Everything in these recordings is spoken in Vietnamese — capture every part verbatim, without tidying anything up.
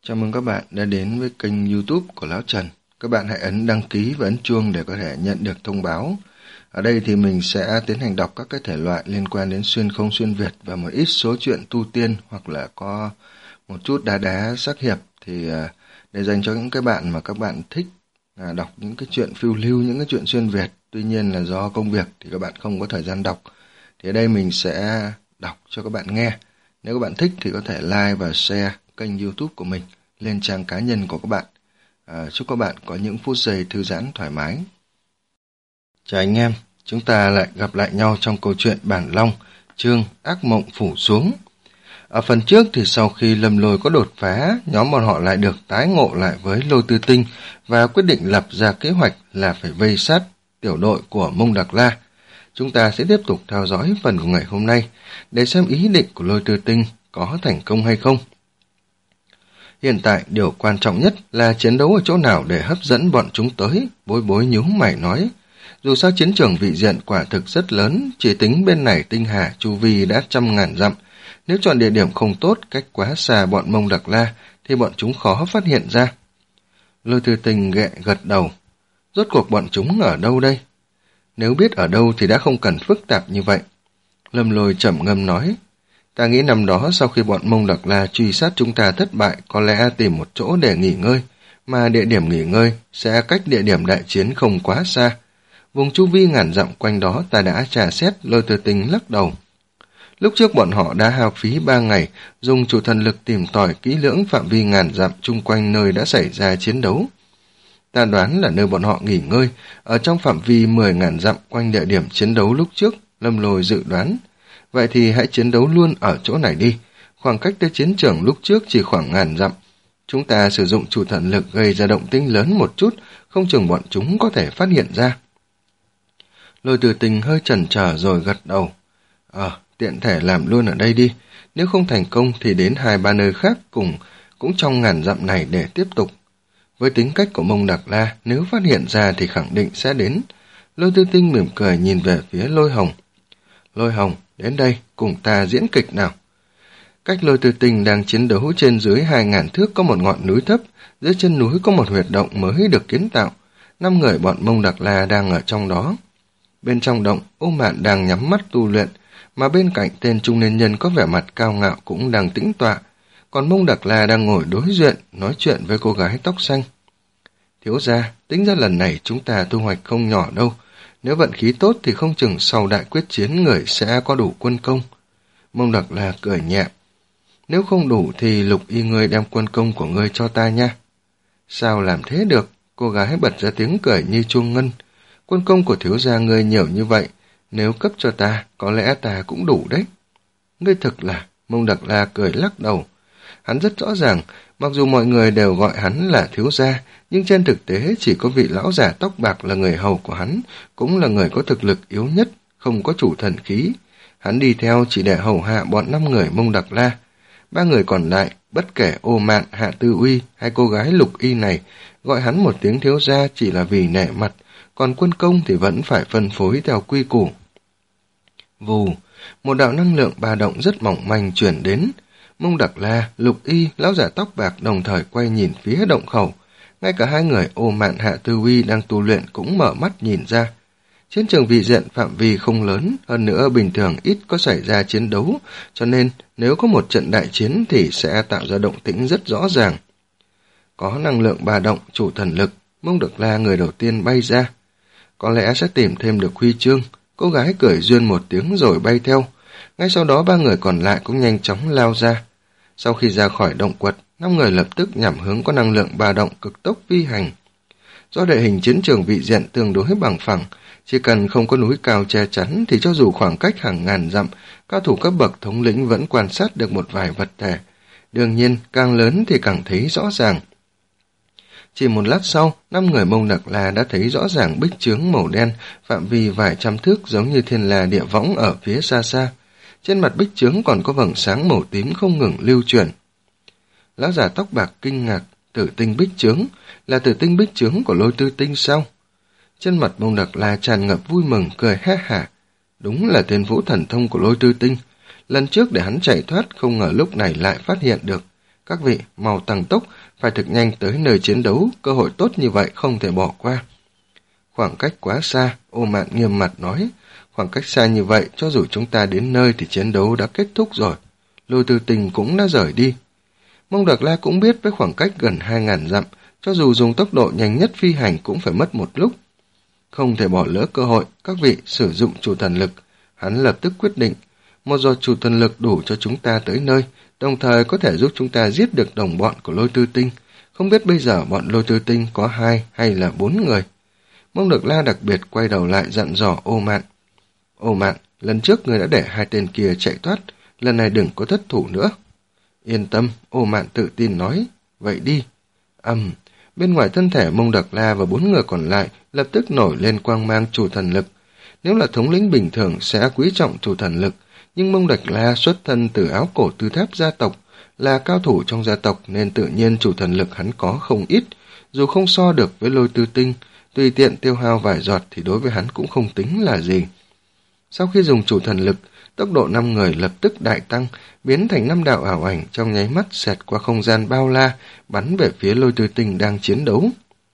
Chào mừng các bạn đã đến với kênh YouTube của Lão Trần. Các bạn hãy ấn đăng ký và ấn chuông để có thể nhận được thông báo. Ở đây thì mình sẽ tiến hành đọc các cái thể loại liên quan đến xuyên không xuyên Việt và một ít số chuyện tu tiên hoặc là có một chút đá đá sắc hiệp, thì để dành cho những cái bạn mà các bạn thích đọc những cái chuyện phiêu lưu, những cái chuyện xuyên Việt. Tuy nhiên là do công việc thì các bạn không có thời gian đọc. Thì ở đây mình sẽ đọc cho các bạn nghe. Nếu các bạn thích thì có thể like và share kênh YouTube của mình lên trang cá nhân của các bạn. À, chúc các bạn có những phút giây thư giãn thoải mái. Chào anh em, chúng ta lại gặp lại nhau trong câu chuyện Bản Long, chương Ác Mộng Phủ Xuống. Ở phần trước thì sau khi Lâm Lôi có đột phá, nhóm bọn họ lại được tái ngộ lại với Lôi Tư Tinh và quyết định lập ra kế hoạch là phải vây sát tiểu đội của Mông Đặc La. Chúng ta sẽ tiếp tục theo dõi phần của ngày hôm nay để xem ý định của Lôi Tư Tinh có thành công hay không. Hiện tại điều quan trọng nhất là chiến đấu ở chỗ nào để hấp dẫn bọn chúng tới, Bối Bối nhíu mày nói. Dù sao chiến trường vị diện quả thực rất lớn, chỉ tính bên này Tinh Hà chu vi đã trăm ngàn dặm. Nếu chọn địa điểm không tốt, cách quá xa bọn Mông Đặc La, thì bọn chúng khó phát hiện ra. Lôi Tư Tinh ghẹ gật đầu. Rốt cuộc bọn chúng ở đâu đây? Nếu biết ở đâu thì đã không cần phức tạp như vậy. Lâm Lôi trầm ngâm nói. Ta nghĩ năm đó sau khi bọn Mông Đặc La truy sát chúng ta thất bại, có lẽ tìm một chỗ để nghỉ ngơi, mà địa điểm nghỉ ngơi sẽ cách địa điểm đại chiến không quá xa. Vùng chu vi ngàn dặm quanh đó ta đã tra xét. Lôi Tư Tinh lắc đầu. Lúc trước bọn họ đã hao phí ba ngày, dùng chủ thần lực tìm tòi kỹ lưỡng phạm vi ngàn dặm chung quanh nơi đã xảy ra chiến đấu. Ta đoán là nơi bọn họ nghỉ ngơi, ở trong phạm vi mười ngàn dặm quanh địa điểm chiến đấu lúc trước. Lâm Lôi dự đoán. Vậy thì hãy chiến đấu luôn ở chỗ này đi. Khoảng cách tới chiến trường lúc trước chỉ khoảng ngàn dặm. Chúng ta sử dụng chủ thần lực gây ra động tĩnh lớn một chút, không chừng bọn chúng có thể phát hiện ra. Lôi Tư Tinh hơi chần chờ rồi gật đầu. Ờ, tiện thể làm luôn ở đây đi. Nếu không thành công thì đến hai ba nơi khác cùng cũng trong ngàn dặm này để tiếp tục. Với tính cách của Mông Đặc La, nếu phát hiện ra thì khẳng định sẽ đến. Lôi Tư Tinh mỉm cười nhìn về phía Lôi Hồng. Lôi Hồng, đến đây, cùng ta diễn kịch nào. Cách Lôi Tư Tinh đang chiến đấu trên dưới hai ngàn thước có một ngọn núi thấp, dưới chân núi có một huyệt động mới được kiến tạo. Năm người bọn Mông Đặc La đang ở trong đó. Bên trong động, Ô Mạn đang nhắm mắt tu luyện, mà bên cạnh tên trung niên nhân có vẻ mặt cao ngạo cũng đang tĩnh tọa, còn Mông Đặc La đang ngồi đối diện, nói chuyện với cô gái tóc xanh. Thiếu gia, tính ra lần này chúng ta thu hoạch không nhỏ đâu. Nếu vận khí tốt thì không chừng sau đại quyết chiến người sẽ có đủ quân công. Mông Đặc La cười nhẹ. Nếu không đủ thì Lục Y ngươi đem quân công của ngươi cho ta nha. Sao làm thế được? Cô gái bật ra tiếng cười như chuông ngân. Quân công của thiếu gia ngươi nhiều như vậy, nếu cấp cho ta, có lẽ ta cũng đủ đấy. Ngươi thực là... Mông Đặc La cười lắc đầu. Hắn rất rõ ràng, mặc dù mọi người đều gọi hắn là thiếu gia, nhưng trên thực tế chỉ có vị lão giả tóc bạc là người hầu của hắn, cũng là người có thực lực yếu nhất, không có chủ thần khí. Hắn đi theo chỉ để hầu hạ bọn năm người Mông Đặc La. Ba người còn lại, bất kể Ô Mạn, Hạ Tư Uy hay cô gái Lục Y này, gọi hắn một tiếng thiếu gia chỉ là vì nể mặt, còn quân công thì vẫn phải phân phối theo quy củ. Vù, một đạo năng lượng ba động rất mỏng manh chuyển đến. Mông Đặc La, Lục Y, lão giả tóc bạc đồng thời quay nhìn phía động khẩu. Ngay cả hai người Ô Mạn, Hạ Tư Uy đang tu luyện cũng mở mắt nhìn ra. Chiến trường vị diện phạm vi không lớn, hơn nữa bình thường ít có xảy ra chiến đấu, cho nên nếu có một trận đại chiến thì sẽ tạo ra động tĩnh rất rõ ràng. Có năng lượng ba động, chủ thần lực, Mông Đặc La người đầu tiên bay ra. Có lẽ sẽ tìm thêm được huy chương. Cô gái cười duyên một tiếng rồi bay theo. Ngay sau đó ba người còn lại cũng nhanh chóng lao ra. Sau khi ra khỏi động quật, năm người lập tức nhằm hướng có năng lượng ba động cực tốc phi hành. Do địa hình chiến trường vị diện tương đối bằng phẳng, chỉ cần không có núi cao che chắn thì cho dù khoảng cách hàng ngàn dặm, cao thủ cấp bậc thống lĩnh vẫn quan sát được một vài vật thể. Đương nhiên, càng lớn thì càng thấy rõ ràng. Chỉ một lát sau, năm người Mông Đặc La đã thấy rõ ràng bích chướng màu đen phạm vi vài trăm thước giống như thiên la địa võng ở phía xa xa. Trên mặt bích chướng còn có vầng sáng màu tím không ngừng lưu chuyển. Lão giả tóc bạc kinh ngạc, tử tinh bích chướng, là tử tinh bích chướng của Lôi Tư Tinh sao? Trên mặt Mông Đặc La tràn ngập vui mừng, cười ha hả. Đúng là tên vũ thần thông của Lôi Tư Tinh. Lần trước để hắn chạy thoát, không ngờ lúc này lại phát hiện được. Các vị, mau tăng tốc, phải thực nhanh tới nơi chiến đấu, cơ hội tốt như vậy không thể bỏ qua. Khoảng cách quá xa, Ô Mạn nghiêm mặt nói, khoảng cách xa như vậy, cho dù chúng ta đến nơi thì chiến đấu đã kết thúc rồi. Lôi Tư Tình cũng đã rời đi. Mông Đặc La cũng biết với khoảng cách gần hai ngàn dặm, cho dù dùng tốc độ nhanh nhất phi hành cũng phải mất một lúc. Không thể bỏ lỡ cơ hội, các vị sử dụng chủ thần lực. Hắn lập tức quyết định, một giọt chủ thần lực đủ cho chúng ta tới nơi, đồng thời có thể giúp chúng ta giết được đồng bọn của Lôi Tư Tinh. Không biết bây giờ bọn Lôi Tư Tinh có hai hay là bốn người. Mông Đặc La đặc biệt quay đầu lại dặn dò Ô Mạn. Ô Mạn, lần trước người đã để hai tên kia chạy thoát, lần này đừng có thất thủ nữa. Yên tâm, Ô Mạn tự tin nói. Vậy đi. Ầm, um, bên ngoài thân thể Mông Đặc La và bốn người còn lại lập tức nổi lên quang mang chủ thần lực. Nếu là thống lĩnh bình thường sẽ quý trọng chủ thần lực, nhưng Mông Đặc La xuất thân từ áo cổ tư tháp gia tộc, là cao thủ trong gia tộc nên tự nhiên chủ thần lực hắn có không ít, dù không so được với Lôi Tư Tinh, tùy tiện tiêu hao vài giọt thì đối với hắn cũng không tính là gì. Sau khi dùng chủ thần lực, tốc độ năm người lập tức đại tăng, biến thành năm đạo ảo ảnh trong nháy mắt xẹt qua không gian bao la, bắn về phía Lôi Tư Tinh đang chiến đấu.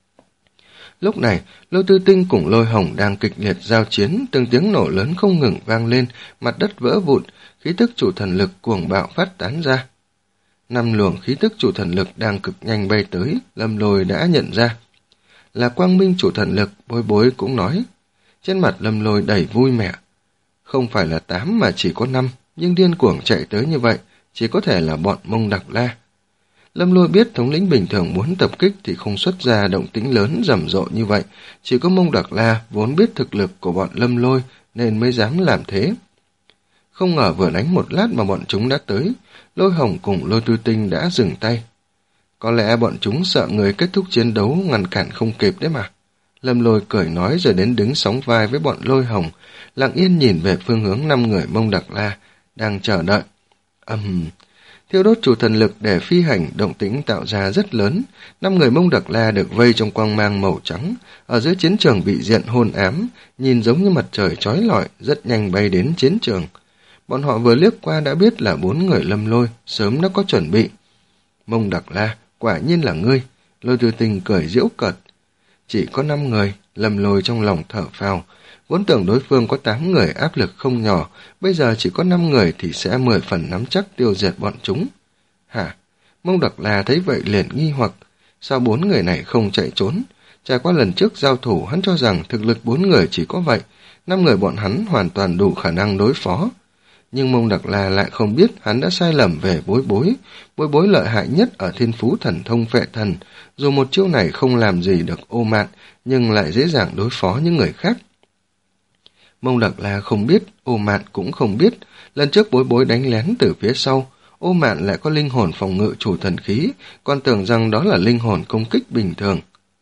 Lúc này, Lôi Tư Tinh cùng Lôi Hồng đang kịch liệt giao chiến, từng tiếng nổ lớn không ngừng vang lên, mặt đất vỡ vụn, khí tức chủ thần lực cuồng bạo phát tán ra. Năm luồng khí tức chủ thần lực đang cực nhanh bay tới, Lâm Lôi đã nhận ra. Là quang minh chủ thần lực, Bối Bối cũng nói. Trên mặt Lâm Lôi đầy vui mẹ. Không phải là tám mà chỉ có năm, nhưng điên cuồng chạy tới như vậy, chỉ có thể là bọn Mông Đặc La. Lâm Lôi biết thống lĩnh bình thường muốn tập kích thì không xuất ra động tĩnh lớn rầm rộ như vậy, chỉ có Mông Đặc La vốn biết thực lực của bọn Lâm Lôi nên mới dám làm thế. Không ngờ vừa đánh một lát mà bọn chúng đã tới, Lôi Hồng cùng Lôi Tư Tinh đã dừng tay. Có lẽ bọn chúng sợ người kết thúc chiến đấu ngăn cản không kịp đấy mà. Lâm Lôi cười nói rồi đến đứng sóng vai với bọn Lôi Hồng, lặng yên nhìn về phương hướng năm người Mông Đặc La đang chờ đợi. Ầm, um, thiêu đốt chủ thần lực để phi hành, động tĩnh tạo ra rất lớn. Năm người Mông Đặc La được vây trong quang mang màu trắng, ở dưới chiến trường bị diện hôn ám, nhìn giống như mặt trời chói lọi, rất nhanh bay đến chiến trường. Bọn họ vừa liếc qua đã biết là bốn người Lâm Lôi, sớm đã có chuẩn bị. Mông Đặc La, quả nhiên là ngươi. Lôi Tư Tinh cười giễu cợt. Chỉ có năm người, Lâm Lôi trong lòng thở phào. Vốn tưởng đối phương có tám người áp lực không nhỏ, bây giờ chỉ có năm người thì sẽ mười phần nắm chắc tiêu diệt bọn chúng. Hả? Mông Đặc La thấy vậy liền nghi hoặc, sao bốn người này không chạy trốn? Trải qua lần trước giao thủ, hắn cho rằng thực lực bốn người chỉ có vậy, năm người bọn hắn hoàn toàn đủ khả năng đối phó. Nhưng Mông Đặc La lại không biết hắn đã sai lầm về Bối Bối. Bối Bối lợi hại nhất ở thiên phú thần thông phệ thần, dù một chiêu này không làm gì được Ô Mạn, nhưng lại dễ dàng đối phó những người khác. Mông Đặc La không biết, Ô Mạn cũng không biết, lần trước Bối Bối đánh lén từ phía sau, Ô Mạn lại có linh hồn phòng ngự chủ thần khí, còn tưởng rằng đó là linh hồn công kích bình thường.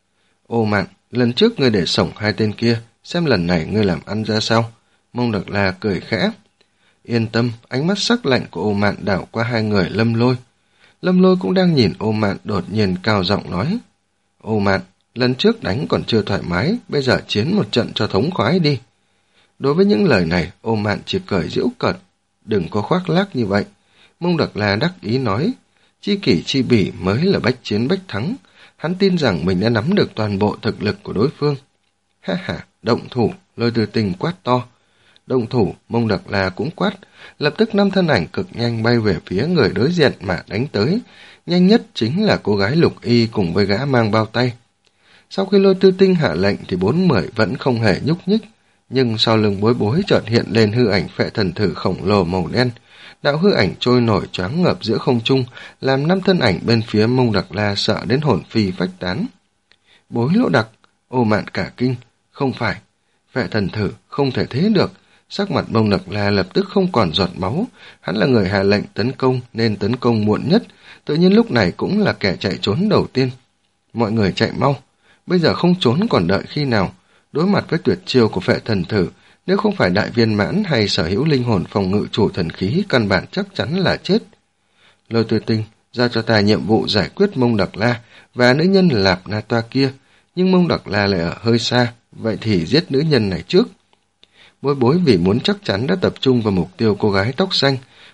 Ô Mạn, lần trước ngươi để sổng hai tên kia, xem lần này ngươi làm ăn ra sao? Mông Đặc La cười khẽ. Yên tâm, ánh mắt sắc lạnh của Ô Mạn đảo qua hai người Lâm Lôi. Lâm Lôi cũng đang nhìn Ô Mạn, đột nhiên cao giọng nói. Ô Mạn, lần trước đánh còn chưa thoải mái, bây giờ chiến một trận cho thống khoái đi. Đối với những lời này, Ô Mạn chỉ cười giễu cợt. Đừng có khoác lác như vậy. Mông Đặc La đắc ý nói. Chi kỷ chi bỉ mới là bách chiến bách thắng. Hắn tin rằng mình đã nắm được toàn bộ thực lực của đối phương. Ha ha, động thủ, Lôi Tư Tinh quát to. Động thủ, Mông Đặc La cũng quát, lập tức năm thân ảnh cực nhanh bay về phía người đối diện mà đánh tới, nhanh nhất chính là cô gái Lục Y cùng với gã mang bao tay. Sau khi Lôi Tư Tinh hạ lệnh thì bốn người vẫn không hề nhúc nhích, nhưng sau lưng Bối Bối chợt hiện lên hư ảnh phệ thần thử khổng lồ màu đen, đạo hư ảnh trôi nổi choáng ngợp giữa không trung, làm năm thân ảnh bên phía Mông Đặc La sợ đến hồn phi phách tán. Bối Lỗ Đặc, Ô Mạn cả kinh, không phải, phệ thần thử không thể thế được. Sắc mặt Mông Đặc La lập tức không còn giọt máu, hắn là người hạ lệnh tấn công nên tấn công muộn nhất, tự nhiên lúc này cũng là kẻ chạy trốn đầu tiên. Mọi người chạy mau, bây giờ không trốn còn đợi khi nào? Đối mặt với tuyệt chiêu của phệ thần thử, nếu không phải đại viên mãn hay sở hữu linh hồn phòng ngự chủ thần khí, căn bản chắc chắn là chết. Lôi Tư Tinh, giao cho ta nhiệm vụ giải quyết Mông Đặc La và nữ nhân Lạp Na Toa kia, nhưng Mông Đặc La lại ở hơi xa, vậy thì giết nữ nhân này trước. Bối Bối vì muốn chắc chắn đã tập trung vào mục tiêu cô gái tóc xanh,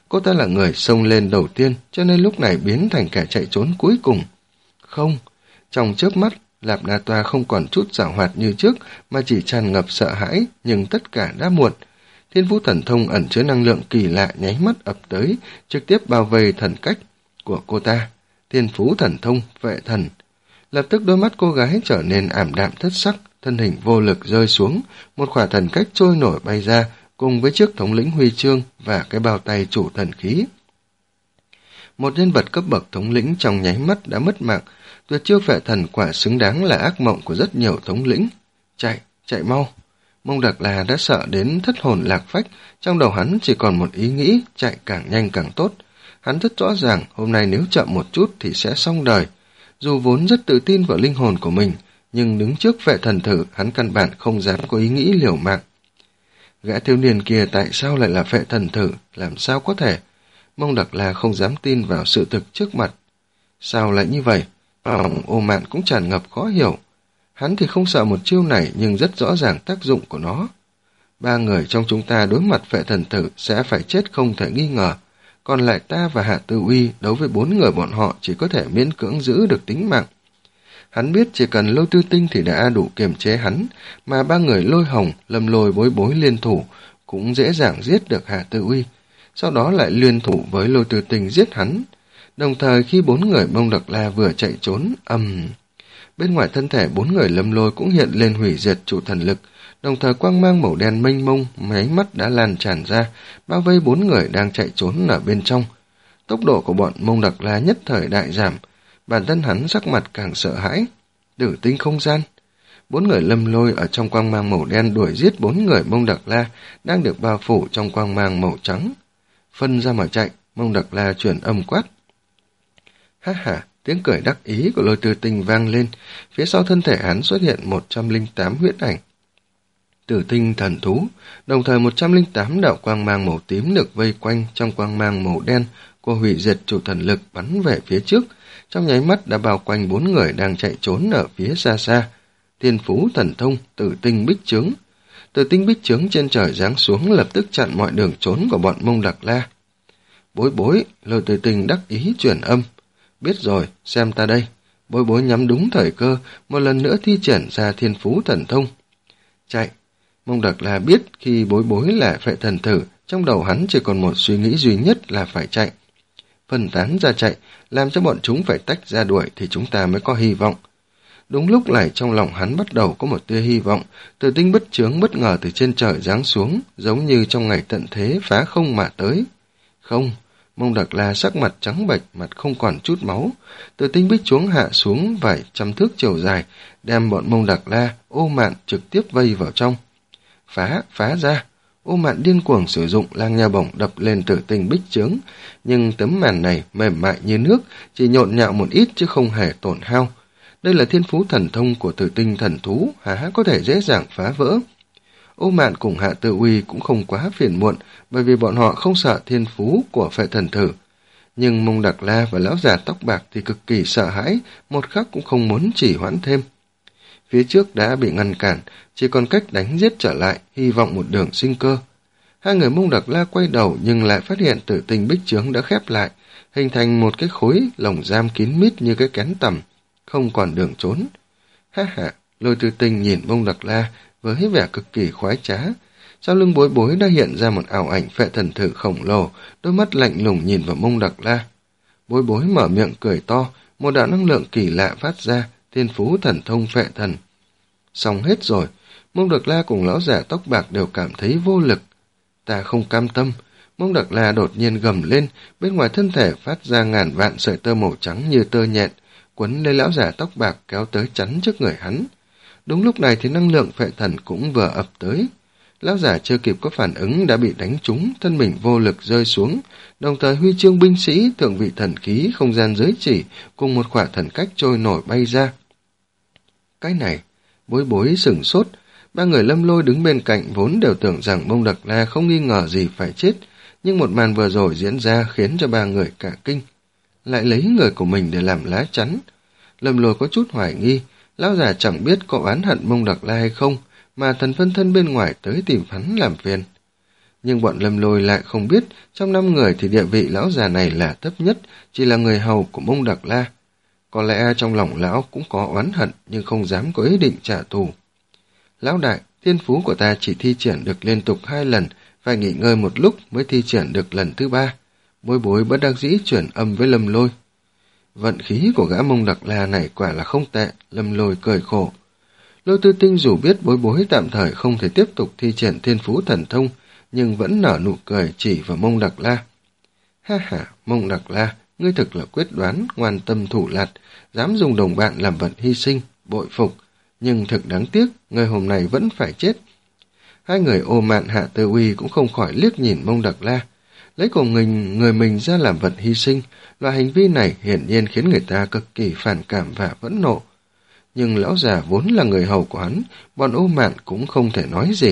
cô ta là người xông lên đầu tiên, cho nên lúc này biến thành kẻ chạy trốn cuối cùng. Không, trong chớp mắt, Lạp Na Toa không còn chút giảo hoạt như trước, mà chỉ tràn ngập sợ hãi, nhưng tất cả đã muộn. Thiên Phú Thần Thông ẩn chứa năng lượng kỳ lạ nháy mắt ập tới, trực tiếp bao vây thần cách của cô ta. Thiên Phú Thần Thông, vệ thần. Lập tức đôi mắt cô gái trở nên ảm đạm thất sắc, thân hình vô lực rơi xuống, một khỏa thần cách trôi nổi bay ra, cùng với chiếc thống lĩnh huy chương và cái bao tay chủ thần khí. Một nhân vật cấp bậc thống lĩnh trong nháy mắt đã mất mạng, tuyệt chiêu phệ thần quả xứng đáng là ác mộng của rất nhiều thống lĩnh. Chạy, chạy mau. Mông Đặc La đã sợ đến thất hồn lạc phách, trong đầu hắn chỉ còn một ý nghĩ, chạy càng nhanh càng tốt. Hắn rất rõ ràng hôm nay nếu chậm một chút thì sẽ xong đời. Dù vốn rất tự tin vào linh hồn của mình, nhưng đứng trước vệ thần thử hắn căn bản không dám có ý nghĩ liều mạng. Gã thiếu niên kia tại sao lại là vệ thần thử, làm sao có thể? Mông Đặc La không dám tin vào sự thực trước mặt. Sao lại như vậy? Lòng Ô Mạn cũng tràn ngập khó hiểu. Hắn thì không sợ một chiêu này nhưng rất rõ ràng tác dụng của nó. Ba người trong chúng ta đối mặt vệ thần thử sẽ phải chết không thể nghi ngờ. Còn lại ta và Hạ Tư Uy đối với bốn người bọn họ chỉ có thể miễn cưỡng giữ được tính mạng. Hắn biết chỉ cần Lôi Tư Tinh thì đã đủ kiềm chế hắn, mà ba người Lôi Hồng, Lâm Lôi Bối Bối liên thủ cũng dễ dàng giết được Hạ Tư Uy. Sau đó lại liên thủ với Lôi Tư Tinh giết hắn. Đồng thời khi bốn người Mông Đặc La vừa chạy trốn, ầm... Um, bên ngoài thân thể bốn người Lâm Lôi cũng hiện lên hủy diệt chủ thần lực, đồng thời quang mang màu đen mênh mông, máy mắt đã lan tràn ra, bao vây bốn người đang chạy trốn ở bên trong. Tốc độ của bọn Mông Đặc La nhất thời đại giảm, bản thân hắn sắc mặt càng sợ hãi. Tử tinh không gian. Bốn người Lâm Lôi ở trong quang mang màu đen đuổi giết bốn người Mông Đặc La đang được bao phủ trong quang mang màu trắng. Phân ra mà chạy, Mông Đặc La chuyển âm quát. Ha ha, tiếng cười đắc ý của Lôi Tư Tinh vang lên, phía sau thân thể hắn xuất hiện một trăm lẻ tám huyết ảnh. Tử tinh thần thú, đồng thời một trăm lẻ tám đạo quang mang màu tím được vây quanh trong quang mang màu đen của hủy diệt chủ thần lực bắn về phía trước, trong nháy mắt đã bao quanh bốn người đang chạy trốn ở phía xa xa. Thiên Phú Thần Thông, Tử Tinh Bích Chướng. Tử Tinh Bích Chướng trên trời giáng xuống lập tức chặn mọi đường trốn của bọn Mông Đặc La. Bối Bối, Lôi Tư Tinh đắc ý truyền âm. Biết rồi, xem ta đây. Bối Bối nhắm đúng thời cơ, một lần nữa thi triển ra Thiên Phú Thần Thông. Chạy. Mông Đặc La biết khi Bối Bối là phệ thần thử, trong đầu hắn chỉ còn một suy nghĩ duy nhất là phải chạy. Phân tán ra chạy, làm cho bọn chúng phải tách ra đuổi thì chúng ta mới có hy vọng. Đúng lúc này trong lòng hắn bắt đầu có một tia hy vọng, Tử Tinh Bất Chướng bất ngờ từ trên trời giáng xuống, giống như trong ngày tận thế phá không mà tới. Không, Mông Đặc La sắc mặt trắng bệch, mặt không còn chút máu. Tử Tinh Bích Chướng hạ xuống vài trăm thước chiều dài, đem bọn Mông Đặc La, Ô Mạn trực tiếp vây vào trong. Phá, phá ra. Ô Mạn điên cuồng sử dụng lang nha bổng đập lên Tử Tinh Bích Chướng, nhưng tấm màn này mềm mại như nước, chỉ nhộn nhạo một ít chứ không hề tổn hao. Đây là thiên phú thần thông của Tử Tinh thần thú, há có thể dễ dàng phá vỡ. Ô Mạn cùng Hạ Tự Uy cũng không quá phiền muộn, bởi vì bọn họ không sợ thiên phú của phệ thần thử. Nhưng Mông Đặc La và lão già tóc bạc thì cực kỳ sợ hãi, một khắc cũng không muốn trì hoãn thêm. Phía trước đã bị ngăn cản, chỉ còn cách đánh giết trở lại, hy vọng một đường sinh cơ. Hai người Mông Đặc La quay đầu nhưng lại phát hiện Tử Tinh Bích Chướng đã khép lại, hình thành một cái khối lồng giam kín mít như cái kén tằm, không còn đường trốn. Ha ha, Lôi Tư Tinh nhìn Mông Đặc La với vẻ cực kỳ khoái trá. Sau lưng Bối Bối đã hiện ra một ảo ảnh phệ thần thử khổng lồ, đôi mắt lạnh lùng nhìn vào Mông Đặc La. Bối Bối mở miệng cười to, một đạo năng lượng kỳ lạ phát ra, thiên phú thần thông phệ thần. Xong hết rồi, Mông Đặc La cùng lão giả tóc bạc đều cảm thấy vô lực. Ta không cam tâm. Mông Đặc La đột nhiên gầm lên, bên ngoài thân thể phát ra ngàn vạn sợi tơ màu trắng như tơ nhện, quấn lấy lão giả tóc bạc kéo tới chắn trước người hắn. Đúng lúc này thì năng lượng phệ thần cũng vừa ập tới. Lão giả chưa kịp có phản ứng đã bị đánh trúng, thân mình vô lực rơi xuống, đồng thời huy chương binh sĩ, thượng vị thần khí, không gian giới chỉ cùng một khỏa thần cách trôi nổi bay ra. Cái này, Bối Bối sửng sốt, ba người Lâm Lôi đứng bên cạnh vốn đều tưởng rằng Mông Đặc La không nghi ngờ gì phải chết, nhưng một màn vừa rồi diễn ra khiến cho ba người cả kinh. Lại lấy người của mình để làm lá chắn. Lâm Lôi có chút hoài nghi, lão già chẳng biết có oán hận Mông Đặc La hay không, mà thần phân thân bên ngoài tới tìm hắn làm phiền. Nhưng bọn Lâm Lôi lại không biết, trong năm người thì địa vị lão già này là thấp nhất, chỉ là người hầu của Mông Đặc La. Có lẽ trong lòng lão cũng có oán hận, nhưng không dám có ý định trả thù. Lão đại, thiên phú của ta chỉ thi triển được liên tục hai lần, phải nghỉ ngơi một lúc mới thi triển được lần thứ ba. Bối bối bất đắc dĩ chuyển âm với Lâm Lôi. Vận khí của gã Mông Đặc La này quả là không tệ, Lâm Lôi cười khổ. Lôi Tư Tinh dù biết bối bối tạm thời không thể tiếp tục thi triển thiên phú thần thông, nhưng vẫn nở nụ cười chỉ vào Mông Đặc La. Ha ha, Mông Đặc La, ngươi thực là quyết đoán, ngoan tâm thủ lạt, dám dùng đồng bạn làm vật hy sinh, bội phục, nhưng thực đáng tiếc, ngươi hôm nay vẫn phải chết. Hai người Ô Mạn Hạ Tư Uy cũng không khỏi liếc nhìn Mông Đặc La, lấy của mình người mình ra làm vật hy sinh, loại hành vi này hiển nhiên khiến người ta cực kỳ phản cảm và phẫn nộ. Nhưng lão già vốn là người hầu của hắn, bọn Ô Mạn cũng không thể nói gì.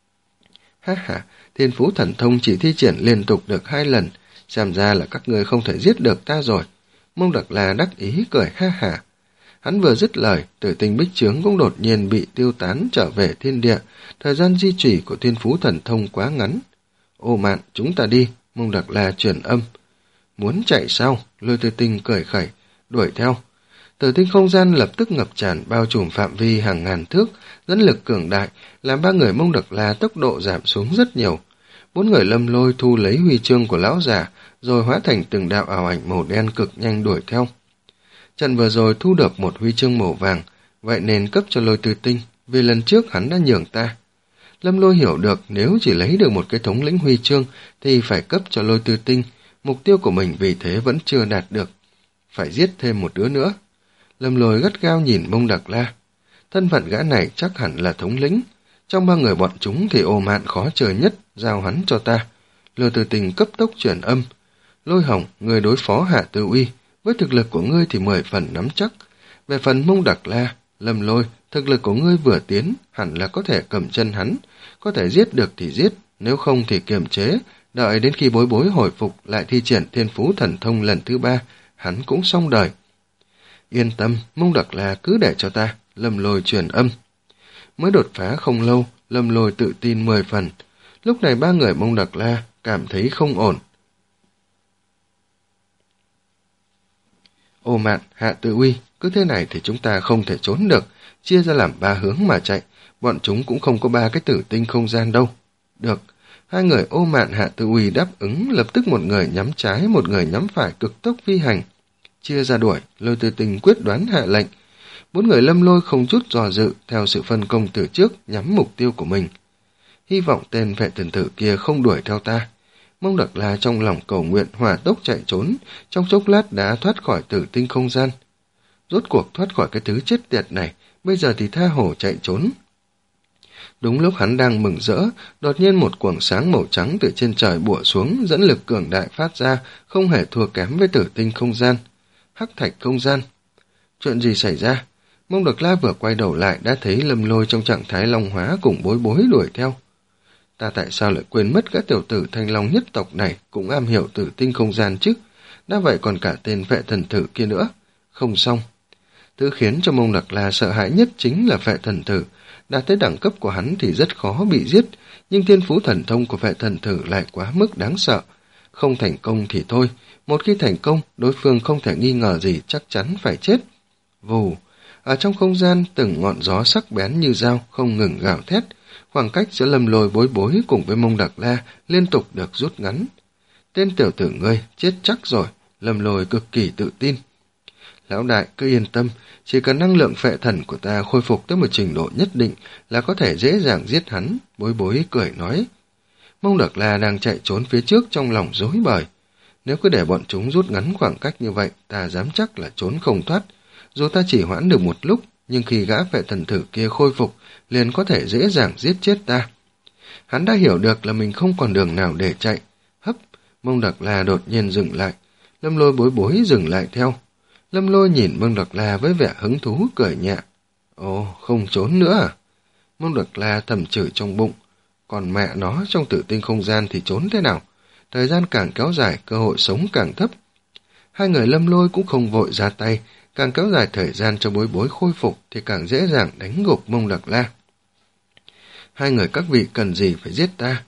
Ha ha, thiên phú thần thông chỉ thi triển liên tục được hai lần, xem ra là các ngươi không thể giết được ta rồi. Mông Đặc La đắc ý cười ha ha. Hắn vừa dứt lời, Tử Tinh Bích Chướng cũng đột nhiên bị tiêu tán trở về thiên địa, thời gian di trì của thiên phú thần thông quá ngắn. Ô Mạn, chúng ta đi, Mông Đặc La truyền âm. Muốn chạy sao? Lôi Tư Tinh cười khẩy, đuổi theo. Tử tinh không gian lập tức ngập tràn bao trùm phạm vi hàng ngàn thước, dẫn lực cường đại, làm ba người Mông Đặc La tốc độ giảm xuống rất nhiều. Bốn người Lâm Lôi thu lấy huy chương của lão già, rồi hóa thành từng đạo ảo ảnh màu đen cực nhanh đuổi theo. Trận vừa rồi thu được một huy chương màu vàng, vậy nên cấp cho Lôi Tư Tinh, vì lần trước hắn đã nhường ta. Lâm Lôi hiểu được nếu chỉ lấy được một cái thống lĩnh huy chương thì phải cấp cho Lôi Tư Tinh, mục tiêu của mình vì thế vẫn chưa đạt được. Phải giết thêm một đứa nữa. Lâm Lôi gắt gao nhìn Mông Đặc La. Thân phận gã này chắc hẳn là thống lĩnh. Trong ba người bọn chúng thì Ô Mạn khó chơi nhất, giao hắn cho ta. Lôi Tư Tinh cấp tốc chuyển âm. Lôi Hồng, người đối phó Hạ Tư Uy, với thực lực của ngươi thì mười phần nắm chắc. Về phần Mông Đặc La, Lâm Lôi, thực lực của ngươi vừa tiến, hẳn là có thể cầm chân hắn, có thể giết được thì giết, nếu không thì kiềm chế, đợi đến khi bối bối hồi phục lại thi triển thiên phú thần thông lần thứ ba, hắn cũng xong đời. Yên tâm, Mông Đặc La cứ để cho ta, Lâm Lôi truyền âm. Mới đột phá không lâu, Lâm Lôi tự tin mười phần. Lúc này ba người Mông Đặc La cảm thấy không ổn. Ô Mạn, Hạ Tư Uy, cứ thế này thì chúng ta không thể trốn được, chia ra làm ba hướng mà chạy, bọn chúng cũng không có ba cái tử tinh không gian đâu. Được, hai người Ô Mạn Hạ Tư Uy đáp ứng, lập tức một người nhắm trái, một người nhắm phải cực tốc phi hành. Chia ra đuổi, Lôi Tư Tinh quyết đoán hạ lệnh. Bốn người Lâm Lôi không chút dò dự, theo sự phân công từ trước, nhắm mục tiêu của mình. Hy vọng tên vệ thần tử kia không đuổi theo ta. Mông Đặc La trong lòng cầu nguyện hỏa tốc chạy trốn, trong chốc lát đã thoát khỏi tử tinh không gian. Rốt cuộc thoát khỏi cái thứ chết tiệt này, bây giờ thì tha hồ chạy trốn. Đúng lúc hắn đang mừng rỡ, đột nhiên một quầng sáng màu trắng từ trên trời bủa xuống, dẫn lực cường đại phát ra, không hề thua kém với tử tinh không gian. Hắc thạch không gian. Chuyện gì xảy ra? Mông Đặc La vừa quay đầu lại đã thấy Lâm Lôi trong trạng thái long hóa cùng bối bối đuổi theo. Ta tại sao lại quên mất các tiểu tử thanh long nhất tộc này cũng am hiểu tử tinh không gian chứ? Đã vậy còn cả tên vệ thần tử kia nữa. Không xong. Thứ khiến cho Mông Đặc La sợ hãi nhất chính là vệ thần tử. Đạt tới đẳng cấp của hắn thì rất khó bị giết, nhưng thiên phú thần thông của vệ thần tử lại quá mức đáng sợ. Không thành công thì thôi, một khi thành công, đối phương không thể nghi ngờ gì chắc chắn phải chết. Vù, ở trong không gian từng ngọn gió sắc bén như dao không ngừng gào thét, khoảng cách giữa Lâm Lôi bối bối cùng với Mông Đặc La liên tục được rút ngắn. Tên tiểu tử ngươi chết chắc rồi, Lâm Lôi cực kỳ tự tin. Lão đại cứ yên tâm, chỉ cần năng lượng phệ thần của ta khôi phục tới một trình độ nhất định là có thể dễ dàng giết hắn, bối bối cười nói. Mông Đặc La đang chạy trốn phía trước trong lòng rối bời. Nếu cứ để bọn chúng rút ngắn khoảng cách như vậy, ta dám chắc là trốn không thoát. Dù ta chỉ hoãn được một lúc, nhưng khi gã phệ thần thử kia khôi phục, liền có thể dễ dàng giết chết ta. Hắn đã hiểu được là mình không còn đường nào để chạy. Hấp, Mông Đặc La đột nhiên dừng lại. Lâm Lôi bối bối dừng lại theo. Lâm Lôi nhìn Mông Đặc La với vẻ hứng thú cười nhẹ. Ồ, không trốn nữa à? Mông Đặc La thầm chửi trong bụng. Còn mẹ nó trong tử tinh không gian thì trốn thế nào? Thời gian càng kéo dài, cơ hội sống càng thấp. Hai người Lâm Lôi cũng không vội ra tay, càng kéo dài thời gian cho bối bối khôi phục thì càng dễ dàng đánh gục Mông Đặc La. Hai người các vị cần gì phải giết ta,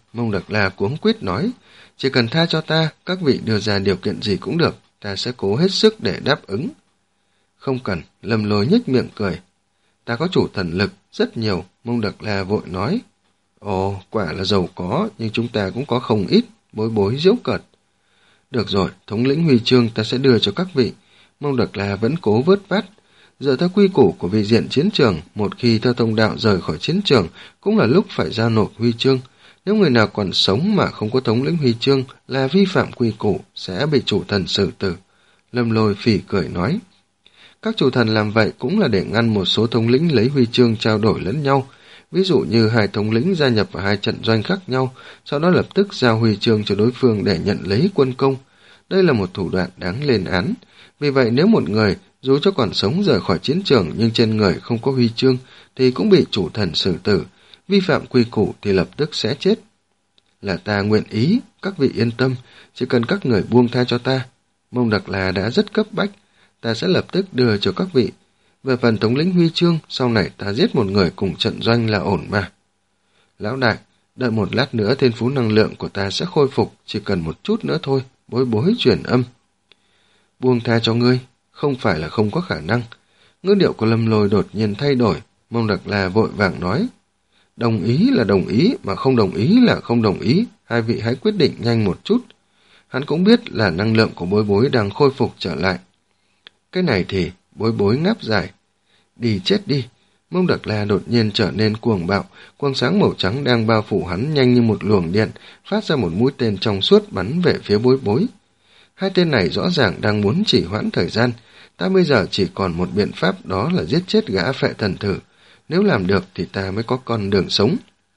Mông Đặc La cuống quýt nói, chỉ cần tha cho ta, các vị đưa ra điều kiện gì cũng được, ta sẽ cố hết sức để đáp ứng. Không cần, Lâm Lôi nhếch miệng cười. Ta có chủ thần lực, rất nhiều, Mông Đặc La vội nói. Ồ, quả là giàu có, nhưng chúng ta cũng có không ít, Bối Bối giễu cợt. Được rồi, thống lĩnh huy chương ta sẽ đưa cho các vị. Mông Đặc La vẫn cố vớt vát. Dựa theo quy củ của vị diện chiến trường, một khi theo thông đạo rời khỏi chiến trường, cũng là lúc phải giao nộp huy chương. Nếu người nào còn sống mà không có thống lĩnh huy chương là vi phạm quy củ, sẽ bị chủ thần xử tử. Lâm Lôi phỉ cười nói. Các chủ thần làm vậy cũng là để ngăn một số thống lĩnh lấy huy chương trao đổi lẫn nhau. Ví dụ như hai thống lĩnh gia nhập vào hai trận doanh khác nhau, sau đó lập tức giao huy chương cho đối phương để nhận lấy quân công. Đây là một thủ đoạn đáng lên án. Vì vậy nếu một người dù cho còn sống rời khỏi chiến trường nhưng trên người không có huy chương thì cũng bị chủ thần xử tử, vi phạm quy củ thì lập tức sẽ chết. Là ta nguyện ý, các vị yên tâm, chỉ cần các người buông tha cho ta. Mông Đặc La đã rất cấp bách, ta sẽ lập tức đưa cho các vị. Về phần thống lĩnh huy chương, sau này ta giết một người cùng trận doanh là ổn mà. Lão đại, đợi một lát nữa thiên phú năng lượng của ta sẽ khôi phục, chỉ cần một chút nữa thôi, Bối Bối truyền âm. Buông tha cho ngươi, không phải là không có khả năng. Ngữ điệu của Lâm Lôi đột nhiên thay đổi, Mông Đặc La vội vàng nói. Đồng ý là đồng ý, mà không đồng ý là không đồng ý, hai vị hãy quyết định nhanh một chút. Hắn cũng biết là năng lượng của Bối Bối đang khôi phục trở lại. Cái này thì Bối Bối ngáp dài. Đi chết đi. Mông Đặc La đột nhiên trở nên cuồng bạo, quang sáng màu trắng đang bao phủ hắn nhanh như một luồng điện, phát ra một mũi tên trong suốt bắn về phía Bối Bối. Hai tên này rõ ràng đang muốn chỉ hoãn thời gian, ta bây giờ chỉ còn một biện pháp, đó là giết chết gã phệ thần thử. Nếu làm được thì ta mới có con đường sống.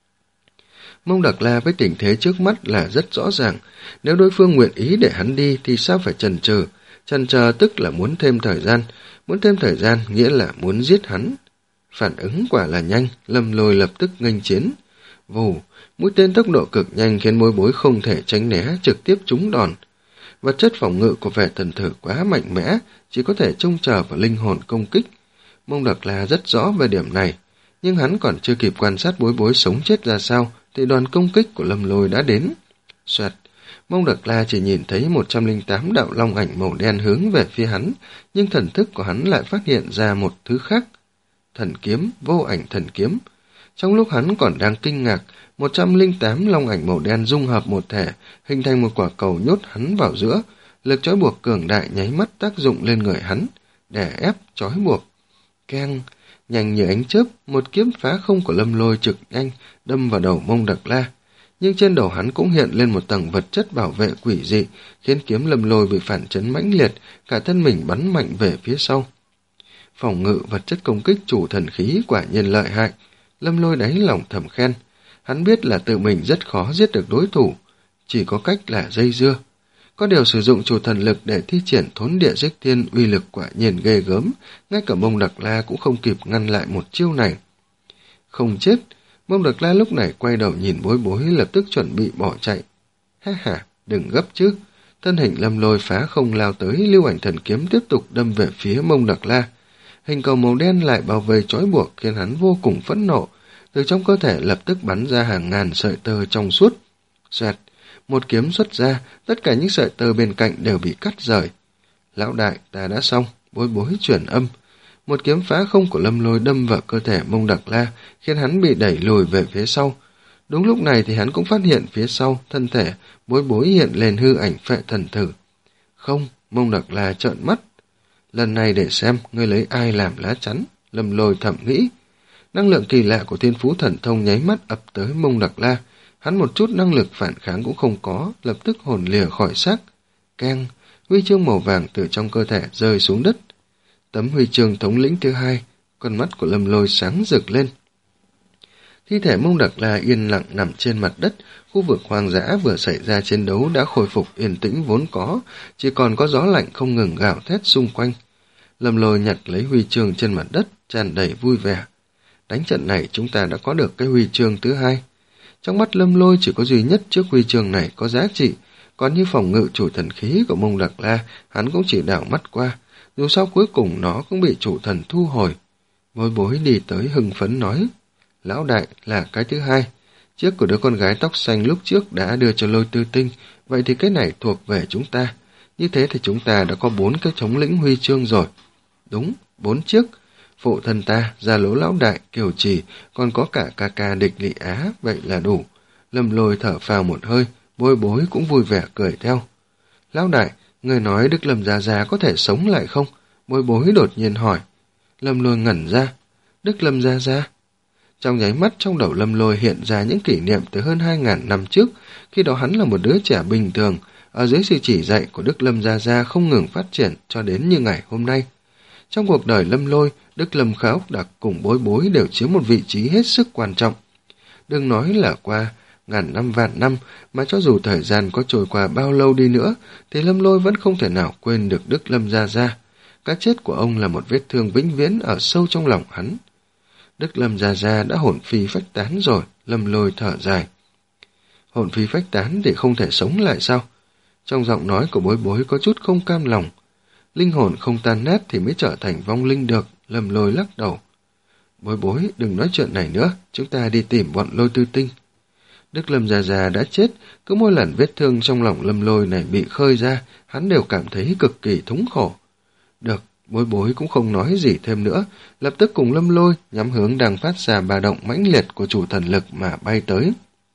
Mông Đặc La với tình thế trước mắt là rất rõ ràng, nếu đối phương nguyện ý để hắn đi thì sao phải chần chừ. Chần chờ tức là muốn thêm thời gian, muốn thêm thời gian nghĩa là muốn giết hắn. Phản ứng quả là nhanh, Lâm Lôi lập tức nghênh chiến. Vù, mũi tên tốc độ cực nhanh khiến Bối Bối không thể tránh né, trực tiếp trúng đòn. Vật chất phòng ngự của vẻ thần thử quá mạnh mẽ, chỉ có thể trông chờ vào linh hồn công kích. Mông Đặc La rất rõ về điểm này, nhưng hắn còn chưa kịp quan sát Bối Bối sống chết ra sao, thì đoàn công kích của Lâm Lôi đã đến. Xoẹt, Mông Đặc La chỉ nhìn thấy một trăm lẻ tám đạo long ảnh màu đen hướng về phía hắn, nhưng thần thức của hắn lại phát hiện ra một thứ khác. Thần kiếm, vô ảnh thần kiếm. Trong lúc hắn còn đang kinh ngạc, một trăm lẻ tám long ảnh màu đen dung hợp một thể, hình thành một quả cầu nhốt hắn vào giữa. Lực trói buộc cường đại nháy mắt tác dụng lên người hắn, đè ép, trói buộc. Keng, nhanh như ánh chớp, một kiếm phá không của Lâm Lôi trực nhanh, đâm vào đầu Mông Đặc La. Nhưng trên đầu hắn cũng hiện lên một tầng vật chất bảo vệ quỷ dị, khiến kiếm Lâm Lôi bị phản chấn mãnh liệt, cả thân mình bắn mạnh về phía sau. Phòng ngự vật chất công kích chủ thần khí quả nhiên lợi hại. Lâm Lôi đáy lòng thầm khen. Hắn biết là tự mình rất khó giết được đối thủ, chỉ có cách là dây dưa. Có điều sử dụng chủ thần lực để thi triển thốn địa giết thiên uy lực quả nhiên ghê gớm, ngay cả Mông Đặc La cũng không kịp ngăn lại một chiêu này. Không chết, Mông Đặc La lúc này quay đầu nhìn Bối Bối, lập tức chuẩn bị bỏ chạy. Ha ha, đừng gấp chứ. Thân hình Lâm Lôi phá không lao tới, lưu ảnh thần kiếm tiếp tục đâm về phía Mông Đặc La. Hình cầu màu đen lại bao vây trói buộc khiến hắn vô cùng phẫn nộ, từ trong cơ thể lập tức bắn ra hàng ngàn sợi tơ trong suốt. Xoẹt, một kiếm xuất ra, tất cả những sợi tơ bên cạnh đều bị cắt rời. Lão đại, ta đã xong, Bối Bối chuyển âm. Một kiếm phá không của Lâm Lôi đâm vào cơ thể Mông Đặc La, khiến hắn bị đẩy lùi về phía sau. Đúng lúc này thì hắn cũng phát hiện phía sau, thân thể, Bối Bối hiện lên hư ảnh phệ thần thử. Không, Mông Đặc La trợn mắt. Lần này để xem, ngươi lấy ai làm lá chắn, Lâm Lôi thầm nghĩ. Năng lượng kỳ lạ của thiên phú thần thông nháy mắt ập tới Mông Đặc La. Hắn một chút năng lực phản kháng cũng không có, lập tức hồn lìa khỏi xác. Keng, huy chương màu vàng từ trong cơ thể rơi xuống đất. Tấm huy chương thống lĩnh thứ hai, con mắt của Lâm Lôi sáng rực lên. Thi thể Mông Đặc La yên lặng nằm trên mặt đất, khu vực hoang dã vừa xảy ra chiến đấu đã khôi phục yên tĩnh vốn có, chỉ còn có gió lạnh không ngừng gào thét xung quanh. Lâm Lôi nhặt lấy huy chương trên mặt đất, tràn đầy vui vẻ. Đánh trận này chúng ta đã có được cái huy chương thứ hai. Trong mắt Lâm Lôi chỉ có duy nhất chiếc huy chương này có giá trị, còn như phòng ngự chủ thần khí của Mông Đặc La, hắn cũng chỉ đảo mắt qua, dù sao cuối cùng nó cũng bị chủ thần thu hồi. Bối Bối đi tới hưng phấn nói, lão đại là cái thứ hai, Chiếc của đứa con gái tóc xanh lúc trước đã đưa cho Lôi Tư Tinh, vậy thì cái này thuộc về chúng ta. Như thế thì chúng ta đã có bốn cái thống lĩnh huy chương rồi. Đúng, bốn chiếc. Phụ thân ta, Gia Lỗ lão đại, Kiều Trì, còn có cả ca ca Địch Lị Á, vậy là đủ. Lâm Lôi thở phào một hơi, Bối Bối cũng vui vẻ cười theo. Lão đại, người nói Đức Lâm Gia Gia có thể sống lại không? Bối Bối đột nhiên hỏi. Lâm Lôi ngẩn ra. Đức Lâm Gia Gia? Trong nháy mắt trong đầu Lâm Lôi hiện ra những kỷ niệm từ hơn hai ngàn năm trước, khi đó hắn là một đứa trẻ bình thường, ở dưới sự chỉ dạy của Đức Lâm Gia Gia không ngừng phát triển cho đến như ngày hôm nay. Trong cuộc đời Lâm Lôi, Đức Lâm Khá Úc Đặc cùng Bối Bối đều chiếm một vị trí hết sức quan trọng. Đừng nói là qua ngàn năm vạn năm, mà cho dù thời gian có trôi qua bao lâu đi nữa, thì Lâm Lôi vẫn không thể nào quên được Đức Lâm Gia Gia. Cái chết của ông là một vết thương vĩnh viễn ở sâu trong lòng hắn. Đức Lâm Gia Gia đã hồn phi phách tán rồi, Lâm Lôi thở dài. Hồn phi phách tán thì không thể sống lại sao? Trong giọng nói của Bối Bối có chút không cam lòng. Linh hồn không tan nát thì mới trở thành vong linh được, Lâm Lôi lắc đầu. Bối Bối, đừng nói chuyện này nữa, chúng ta đi tìm bọn Lôi Tư Tinh. Đức Lâm Gia Gia đã chết, cứ mỗi lần vết thương trong lòng Lâm Lôi này bị khơi ra, hắn đều cảm thấy cực kỳ thống khổ. Được, Bối Bối cũng không nói gì thêm nữa, lập tức cùng Lâm Lôi nhắm hướng đang phát ra ba động mãnh liệt của chủ thần lực mà bay tới.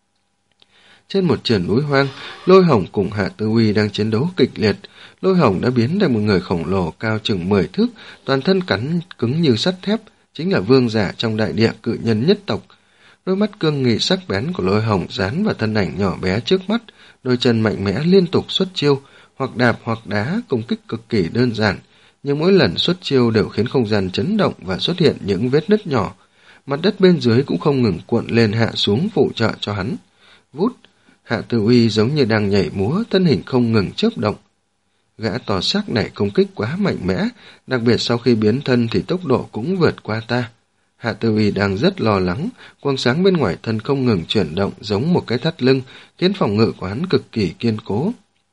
Trên một triển núi hoang, Lôi Hồng cùng Hạ Tư Uy đang chiến đấu kịch liệt. Lôi Hồng đã biến thành một người khổng lồ cao chừng mười thước, toàn thân cắn cứng như sắt thép, chính là vương giả trong đại địa cự nhân nhất tộc. Đôi mắt cương nghị sắc bén của Lôi Hồng dán vào thân ảnh nhỏ bé trước mắt, đôi chân mạnh mẽ liên tục xuất chiêu, hoặc đạp hoặc đá, công kích cực kỳ đơn giản, nhưng mỗi lần xuất chiêu đều khiến không gian chấn động và xuất hiện những vết nứt nhỏ. Mặt đất bên dưới cũng không ngừng cuộn lên hạ xuống phụ trợ cho hắn. Vút, Hạ Tư Uy giống như đang nhảy múa, thân hình không ngừng chớp động. Gã to xác này công kích quá mạnh mẽ, đặc biệt sau khi biến thân thì tốc độ cũng vượt qua ta. Hạ Tư Uy đang rất lo lắng, quang sáng bên ngoài thân không ngừng chuyển động giống một cái thắt lưng, khiến phòng ngự của hắn cực kỳ kiên cố.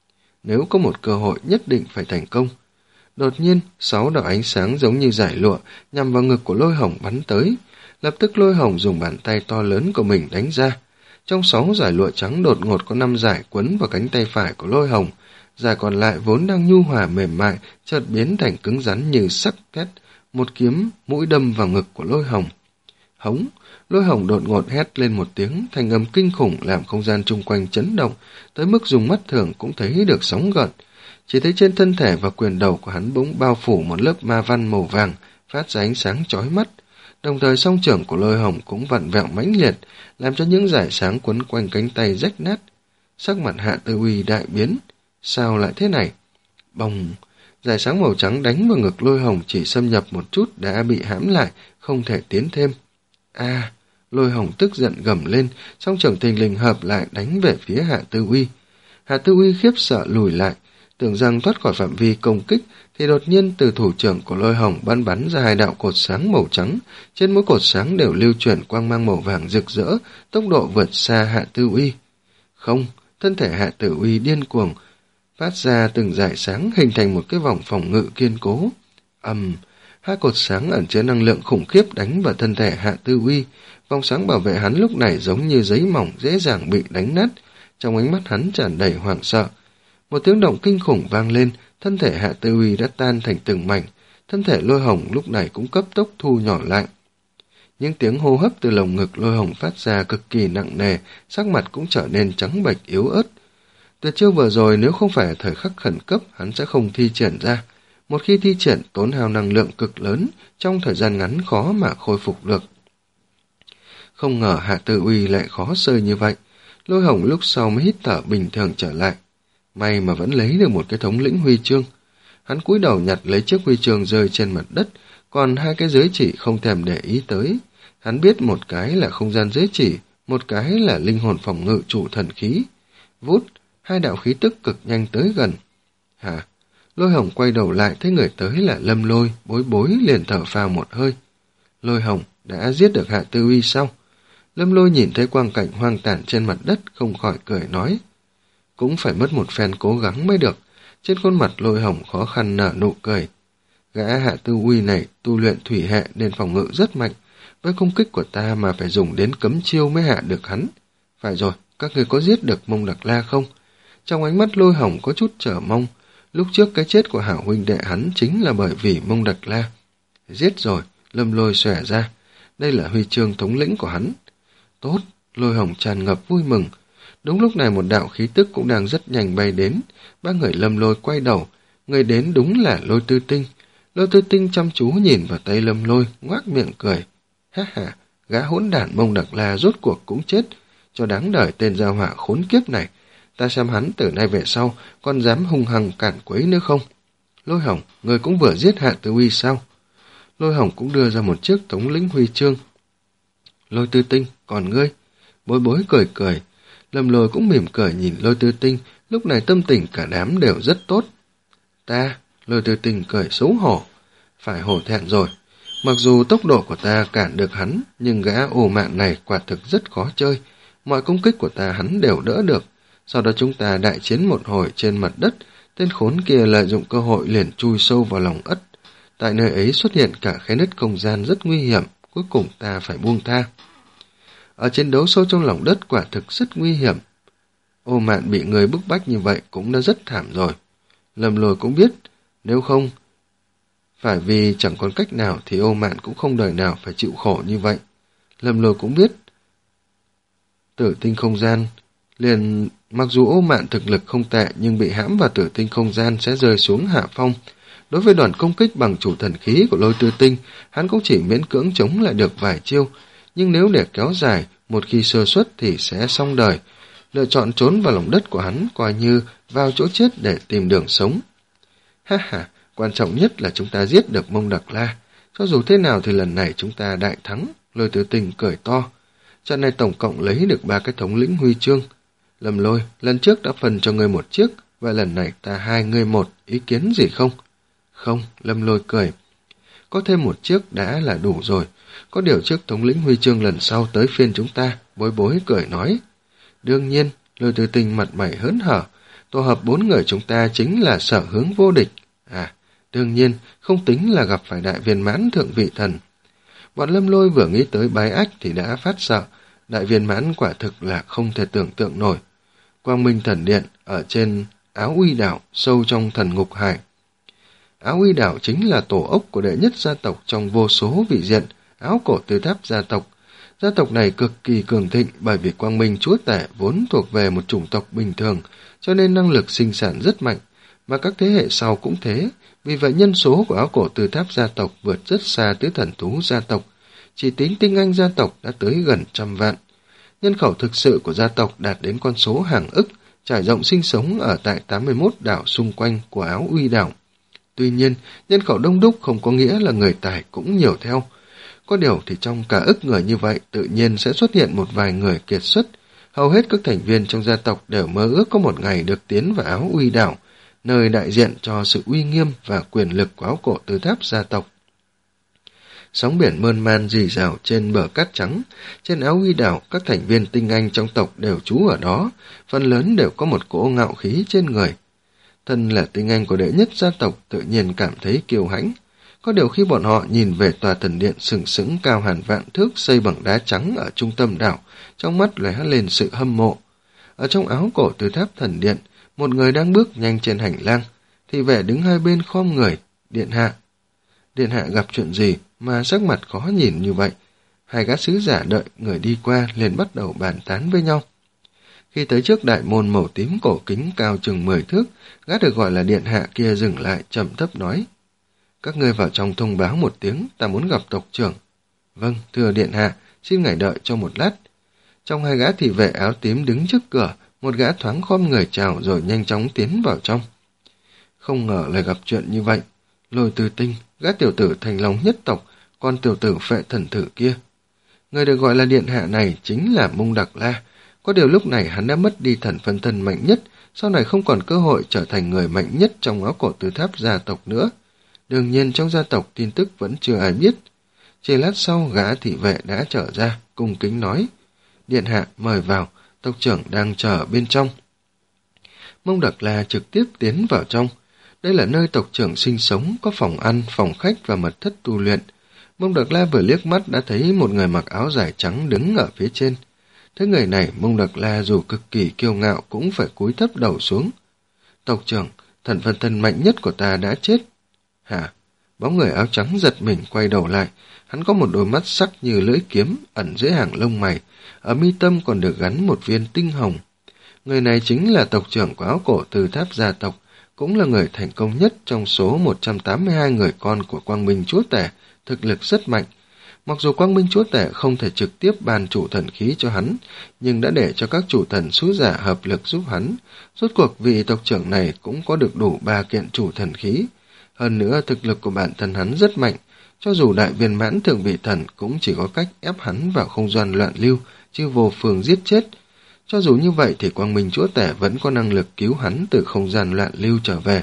Nếu có một cơ hội nhất định phải thành công. Đột nhiên, sáu đạo ánh sáng giống như dải lụa nhằm vào ngực của Lôi Hồng bắn tới. Lập tức Lôi Hồng dùng bàn tay to lớn của mình đánh ra. Trong sáu dải lụa trắng đột ngột có năm dải quấn vào cánh tay phải của Lôi Hồng. Dải còn lại vốn đang nhu hòa mềm mại, chợt biến thành cứng rắn như sắc thép. Một kiếm mũi đâm vào ngực của Lôi Hồng. Hống! Lôi Hồng đột ngột hét lên một tiếng, thanh âm kinh khủng làm không gian chung quanh chấn động, tới mức dùng mắt thường cũng thấy được sóng gợn. Chỉ thấy trên thân thể và quyền đầu của hắn bỗng bao phủ một lớp ma văn màu vàng, phát ra ánh sáng chói mắt. Đồng thời song trưởng của Lôi Hồng cũng vặn vẹo mãnh liệt, làm cho những dải sáng quấn quanh cánh tay rách nát. Sắc mặt Hạ Tư Uy đại biến. Sao lại thế này? Bồng! Dải sáng màu trắng đánh vào ngực Lôi Hồng chỉ xâm nhập một chút đã bị hãm lại, không thể tiến thêm. A! À, Lôi Hồng tức giận gầm lên, song trưởng thình lình hợp lại đánh về phía Hạ Tư Uy. Hạ Tư Uy khiếp sợ lùi lại, tưởng rằng thoát khỏi phạm vi công kích, thì đột nhiên từ thủ trưởng của Lôi Hồng bắn bắn ra hai đạo cột sáng màu trắng, trên mỗi cột sáng đều lưu chuyển quang mang màu vàng rực rỡ, tốc độ vượt xa Hạ Tư Uy. Không, thân thể Hạ Tư Uy điên cuồng, phát ra từng dải sáng hình thành một cái vòng phòng ngự kiên cố. Ầm, um, hai cột sáng ẩn chứa năng lượng khủng khiếp đánh vào thân thể Hạ Tư Uy, vòng sáng bảo vệ hắn lúc này giống như giấy mỏng dễ dàng bị đánh nát, trong ánh mắt hắn tràn đầy hoảng sợ. Một tiếng động kinh khủng vang lên, thân thể Hạ Tư Uy đã tan thành từng mảnh, thân thể Lôi Hồng lúc này cũng cấp tốc thu nhỏ lại. Những tiếng hô hấp từ lồng ngực Lôi Hồng phát ra cực kỳ nặng nề, sắc mặt cũng trở nên trắng bệch yếu ớt. Tuyệt chiêu vừa rồi nếu không phải thời khắc khẩn cấp, hắn sẽ không thi triển ra. Một khi thi triển tốn hao năng lượng cực lớn, trong thời gian ngắn khó mà khôi phục được. Không ngờ Hạ Tư Uy lại khó sơi như vậy. Lôi Hồng lúc sau mới hít thở bình thường trở lại. May mà vẫn lấy được một cái thống lĩnh huy chương. Hắn cúi đầu nhặt lấy chiếc huy chương rơi trên mặt đất, còn hai cái giới chỉ không thèm để ý tới. Hắn biết một cái là không gian giới chỉ, một cái là linh hồn phòng ngự trụ thần khí. Vút, hai đạo khí tức cực nhanh tới gần. Hả? Lôi Hồng quay đầu lại thấy người tới là Lâm Lôi, Bối Bối liền thở phào một hơi. Lôi Hồng đã giết được Hạ Tư Uy sao? Lâm Lôi nhìn thấy quang cảnh hoang tàn trên mặt đất, không khỏi cười nói. Cũng phải mất một phen cố gắng mới được. Trên khuôn mặt Lôi Hồng khó khăn nở nụ cười. Gã Hạ Tư Uy này tu luyện thủy hệ nên phòng ngự rất mạnh, với công kích của ta mà phải dùng đến cấm chiêu mới hạ được hắn. Phải rồi, các người có giết được Mông Đặc La không? Trong ánh mắt Lôi Hồng có chút chờ mong. Lúc trước cái chết của hảo huynh đệ hắn chính là bởi vì Mông Đặc La. Giết rồi, Lâm Lôi xòe ra. Đây là huy chương thống lĩnh của hắn. Tốt, Lôi Hồng tràn ngập vui mừng. Đúng lúc này một đạo khí tức cũng đang rất nhanh bay đến. Ba người Lâm Lôi quay đầu. Người đến đúng là Lôi Tư Tinh. Lôi Tư Tinh chăm chú nhìn vào tay Lâm Lôi, ngoác miệng cười. Ha ha, gã hỗn đản Mông Đặc La rốt cuộc cũng chết. Cho đáng đời tên gia họa khốn kiếp này. Ta xem hắn từ nay về sau còn dám hung hăng cản quấy nữa không? Lôi Hồng, người cũng vừa giết Hạ Tư Uy sao? Lôi Hồng cũng đưa ra một chiếc thống lĩnh huy chương. Lôi Tư Tinh, còn ngươi? Bối Bối cười cười. Lâm Lôi cũng mỉm cười nhìn Lôi Tư Tinh, lúc này tâm tình cả đám đều rất tốt. Ta, Lôi Tư Tinh cười xấu hổ. Phải hổ thẹn rồi. Mặc dù tốc độ của ta cản được hắn, nhưng gã ồ mạn này quả thực rất khó chơi. Mọi công kích của ta hắn đều đỡ được. Sau đó chúng ta đại chiến một hồi trên mặt đất, tên khốn kia lợi dụng cơ hội liền chui sâu vào lòng ất. Tại nơi ấy xuất hiện cả khe nứt không gian rất nguy hiểm, cuối cùng ta phải buông tha. Ở chiến đấu sâu trong lòng đất quả thực rất nguy hiểm. Ô Mạn bị người bức bách như vậy cũng đã rất thảm rồi. Lâm Lôi cũng biết, nếu không phải vì chẳng còn cách nào thì Ô Mạn cũng không đời nào phải chịu khổ như vậy. Lâm Lôi cũng biết, tử tinh không gian, liền mặc dù Ô Mạn thực lực không tệ nhưng bị hãm vào tử tinh không gian sẽ rơi xuống hạ phong. Đối với đoàn công kích bằng chủ thần khí của Lôi Tư Tinh, hắn cũng chỉ miễn cưỡng chống lại được vài chiêu, nhưng nếu để kéo dài, một khi sơ suất thì sẽ xong đời. Lựa chọn trốn vào lòng đất của hắn coi như vào chỗ chết để tìm đường sống. Ha ha, quan trọng nhất là chúng ta giết được Mông Đặc La. Cho dù thế nào thì lần này chúng ta đại thắng. Lôi Tư Tinh cười to. Trận này tổng cộng lấy được ba cái thống lĩnh huy chương. Lâm Lôi, lần trước đã phần cho ngươi một chiếc, và lần này ta hai ngươi một, ý kiến gì không? Không, Lâm Lôi cười. Có thêm một chiếc đã là đủ rồi. Có điều chiếc thống lĩnh huy chương lần sau tới phiên chúng ta. Bối Bối cười nói. Đương nhiên, Lôi Tư Tinh mặt mày hớn hở. Tổ hợp bốn người chúng ta chính là sở hướng vô địch. À, đương nhiên, không tính là gặp phải đại viên mãn thượng vị thần. Bọn Lâm Lôi vừa nghĩ tới bái ách thì đã phát sợ. Đại viên mãn quả thực là không thể tưởng tượng nổi. Quang Minh Thần Điện ở trên Áo Uy Đảo, sâu trong thần ngục hải. Áo Uy Đảo chính là tổ ốc của đệ nhất gia tộc trong vô số vị diện, Áo Cổ Tư Tháp gia tộc. Gia tộc này cực kỳ cường thịnh bởi vì Quang Minh Chúa Tể vốn thuộc về một chủng tộc bình thường, cho nên năng lực sinh sản rất mạnh, mà các thế hệ sau cũng thế. Vì vậy nhân số của Áo Cổ Tư Tháp gia tộc vượt rất xa tới Thần Thú gia tộc. Chỉ tính tinh anh gia tộc đã tới gần trăm vạn. Nhân khẩu thực sự của gia tộc đạt đến con số hàng ức, trải rộng sinh sống ở tại tám mươi mốt đảo xung quanh của Áo Uy Đảo. Tuy nhiên, nhân khẩu đông đúc không có nghĩa là người tài cũng nhiều theo. Có điều thì trong cả ức người như vậy, tự nhiên sẽ xuất hiện một vài người kiệt xuất. Hầu hết các thành viên trong gia tộc đều mơ ước có một ngày được tiến vào Áo Uy Đảo, nơi đại diện cho sự uy nghiêm và quyền lực của Áo Cổ Tư Tháp gia tộc. Sóng biển mơn man rì rào trên bờ cát trắng, trên Áo Uy Đảo các thành viên tinh anh trong tộc đều trú ở đó, phần lớn đều có một cỗ ngạo khí trên người. Thân là tinh anh của đệ nhất gia tộc tự nhiên cảm thấy kiêu hãnh. Có điều khi bọn họ nhìn về tòa thần điện sừng sững cao hàng vạn thước xây bằng đá trắng ở trung tâm đảo, trong mắt lóe lên sự hâm mộ. Ở trong Áo Cổ Tư Tháp thần điện, một người đang bước nhanh trên hành lang, thì vẻ đứng hai bên khom người. Điện hạ. Điện hạ gặp chuyện gì mà sắc mặt khó nhìn như vậy? Hai gã sứ giả đợi người đi qua liền bắt đầu bàn tán với nhau. Khi tới trước đại môn màu tím cổ kính cao chừng mười thước, gã được gọi là điện hạ kia dừng lại trầm thấp nói. Các ngươi vào trong thông báo một tiếng, ta muốn gặp tộc trưởng. Vâng, thưa điện hạ, xin ngài đợi cho một lát. Trong hai gã thị vệ áo tím đứng trước cửa, một gã thoáng khom người chào rồi nhanh chóng tiến vào trong. Không ngờ lại gặp chuyện như vậy. Lôi Tư Tinh, gã tiểu tử thành lòng nhất tộc, con tiểu tử phệ thần thử kia. Người được gọi là điện hạ này chính là Mông Đặc La. Có điều lúc này hắn đã mất đi thần phân thân mạnh nhất, sau này không còn cơ hội trở thành người mạnh nhất trong Áo Cổ Tư Tháp gia tộc nữa. Đương nhiên trong gia tộc tin tức vẫn chưa ai biết. Chỉ lát sau gã thị vệ đã trở ra, cung kính nói. Điện hạ mời vào, tộc trưởng đang chờ ở bên trong. Mông Đặc La trực tiếp tiến vào trong. Đây là nơi tộc trưởng sinh sống, có phòng ăn, phòng khách và mật thất tu luyện. Mông Đặc La vừa liếc mắt đã thấy một người mặc áo dài trắng đứng ở phía trên. Thế người này, Mông Đặc La dù cực kỳ kiêu ngạo cũng phải cúi thấp đầu xuống. Tộc trưởng, thần phân thân mạnh nhất của ta đã chết. Hả? Bóng người áo trắng giật mình quay đầu lại. Hắn có một đôi mắt sắc như lưỡi kiếm ẩn dưới hàng lông mày. Ở mi tâm còn được gắn một viên tinh hồng. Người này chính là tộc trưởng của Áo Cổ Từ Tháp gia tộc, cũng là người thành công nhất trong số một trăm tám mươi hai người con của Quang Minh Chúa Tể, thực lực rất mạnh. Mặc dù Quang Minh Chúa Tể không thể trực tiếp ban chủ thần khí cho hắn, nhưng đã để cho các chủ thần sứ giả hợp lực giúp hắn. Rốt cuộc vị tộc trưởng này cũng có được đủ ba kiện chủ thần khí. Hơn nữa thực lực của bản thân hắn rất mạnh, cho dù đại viên mãn thượng vị thần cũng chỉ có cách ép hắn vào không gian loạn lưu, chứ vô phương giết chết. Cho dù như vậy thì Quang Minh Chúa Tể vẫn có năng lực cứu hắn từ không gian loạn lưu trở về.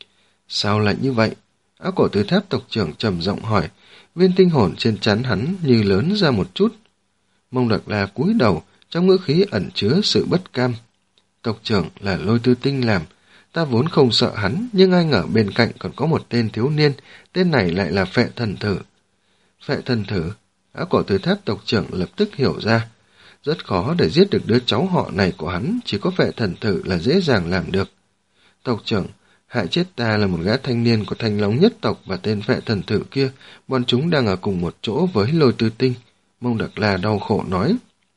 Sao lại như vậy? Áo Cổ Từ Tháp tộc trưởng trầm giọng hỏi. Viên tinh hồn trên trán hắn như lớn ra một chút. Mông Đặc La cúi đầu, trong ngữ khí ẩn chứa sự bất cam. Tộc trưởng là Lôi Tư Tinh làm, ta vốn không sợ hắn, nhưng ai ngờ bên cạnh còn có một tên thiếu niên, tên này lại là Phệ Thần Thử. Phệ Thần Thử? Áo Cổ Từ Tháp tộc trưởng lập tức hiểu ra. Rất khó để giết được đứa cháu họ này của hắn, chỉ có Phệ Thần Thử là dễ dàng làm được. Tộc trưởng, hại chết ta là một gã thanh niên của Thanh Long nhất tộc và tên Phệ Thần Thử kia, bọn chúng đang ở cùng một chỗ với Lôi Tư Tinh. Mông Đặc La đau khổ nói.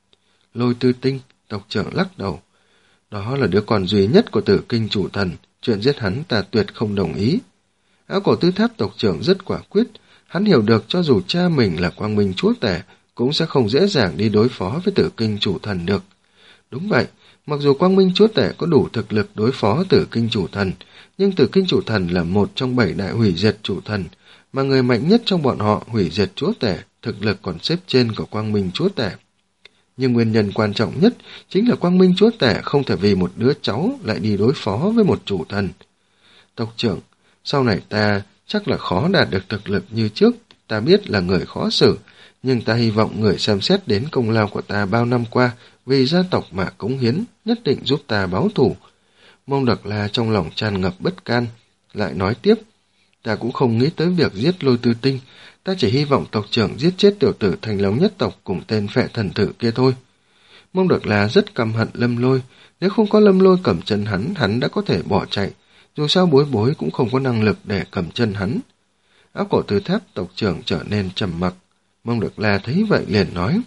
Lôi Tư Tinh, tộc trưởng lắc đầu. Đó là đứa con duy nhất của Tử Kinh chủ thần, chuyện giết hắn ta tuyệt không đồng ý. Áo Cổ Tư Tháp tộc trưởng rất quả quyết, hắn hiểu được cho dù cha mình là Quang Minh Chúa Tể, cũng sẽ không dễ dàng đi đối phó với Tử Kinh chủ thần được. Đúng vậy, mặc dù Quang Minh Chúa Tể có đủ thực lực đối phó Tử Kinh chủ thần, nhưng Tử Kinh chủ thần là một trong bảy đại hủy diệt chủ thần, mà người mạnh nhất trong bọn họ, hủy diệt chúa tể, thực lực còn xếp trên của Quang Minh Chúa Tể. Nhưng nguyên nhân quan trọng nhất chính là Quang Minh Chúa Tể không thể vì một đứa cháu lại đi đối phó với một chủ thần. Tộc trưởng, sau này ta chắc là khó đạt được thực lực như trước, ta biết là người khó xử, nhưng ta hy vọng người xem xét đến công lao của ta bao năm qua vì gia tộc mà cống hiến, nhất định giúp ta báo thù. Mông Đặc La trong lòng tràn ngập bất can, lại nói tiếp, ta cũng không nghĩ tới việc giết Lôi Tư Tinh, ta chỉ hy vọng tộc trưởng giết chết tiểu tử Thanh Long nhất tộc cùng tên Phệ Thần Tử kia thôi. Mông Đặc La rất căm hận Lâm Lôi, nếu không có Lâm Lôi cầm chân hắn, hắn đã có thể bỏ chạy, dù sao Bối Bối cũng không có năng lực để cầm chân hắn. Áo Cổ Từ Tháp tộc trưởng trở nên trầm mặc. Mông Đặc La thấy vậy liền nói,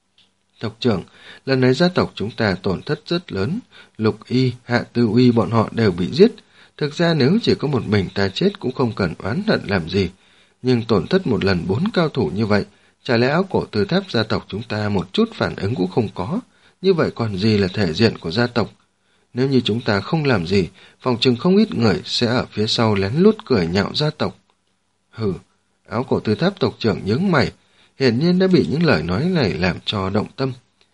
tộc trưởng, lần này gia tộc chúng ta tổn thất rất lớn, Lục Y, Hạ Tư Uy bọn họ đều bị giết. Thực ra nếu chỉ có một mình ta chết cũng không cần oán hận làm gì, nhưng tổn thất một lần bốn cao thủ như vậy, chả lẽ Áo Cổ Từ Tháp gia tộc chúng ta một chút phản ứng cũng không có, như vậy còn gì là thể diện của gia tộc. Nếu như chúng ta không làm gì, phòng chừng không ít người sẽ ở phía sau lén lút cười nhạo gia tộc. Hừ, Áo Cổ Từ Tháp tộc trưởng nhướng mày, hiển nhiên đã bị những lời nói này làm cho động tâm.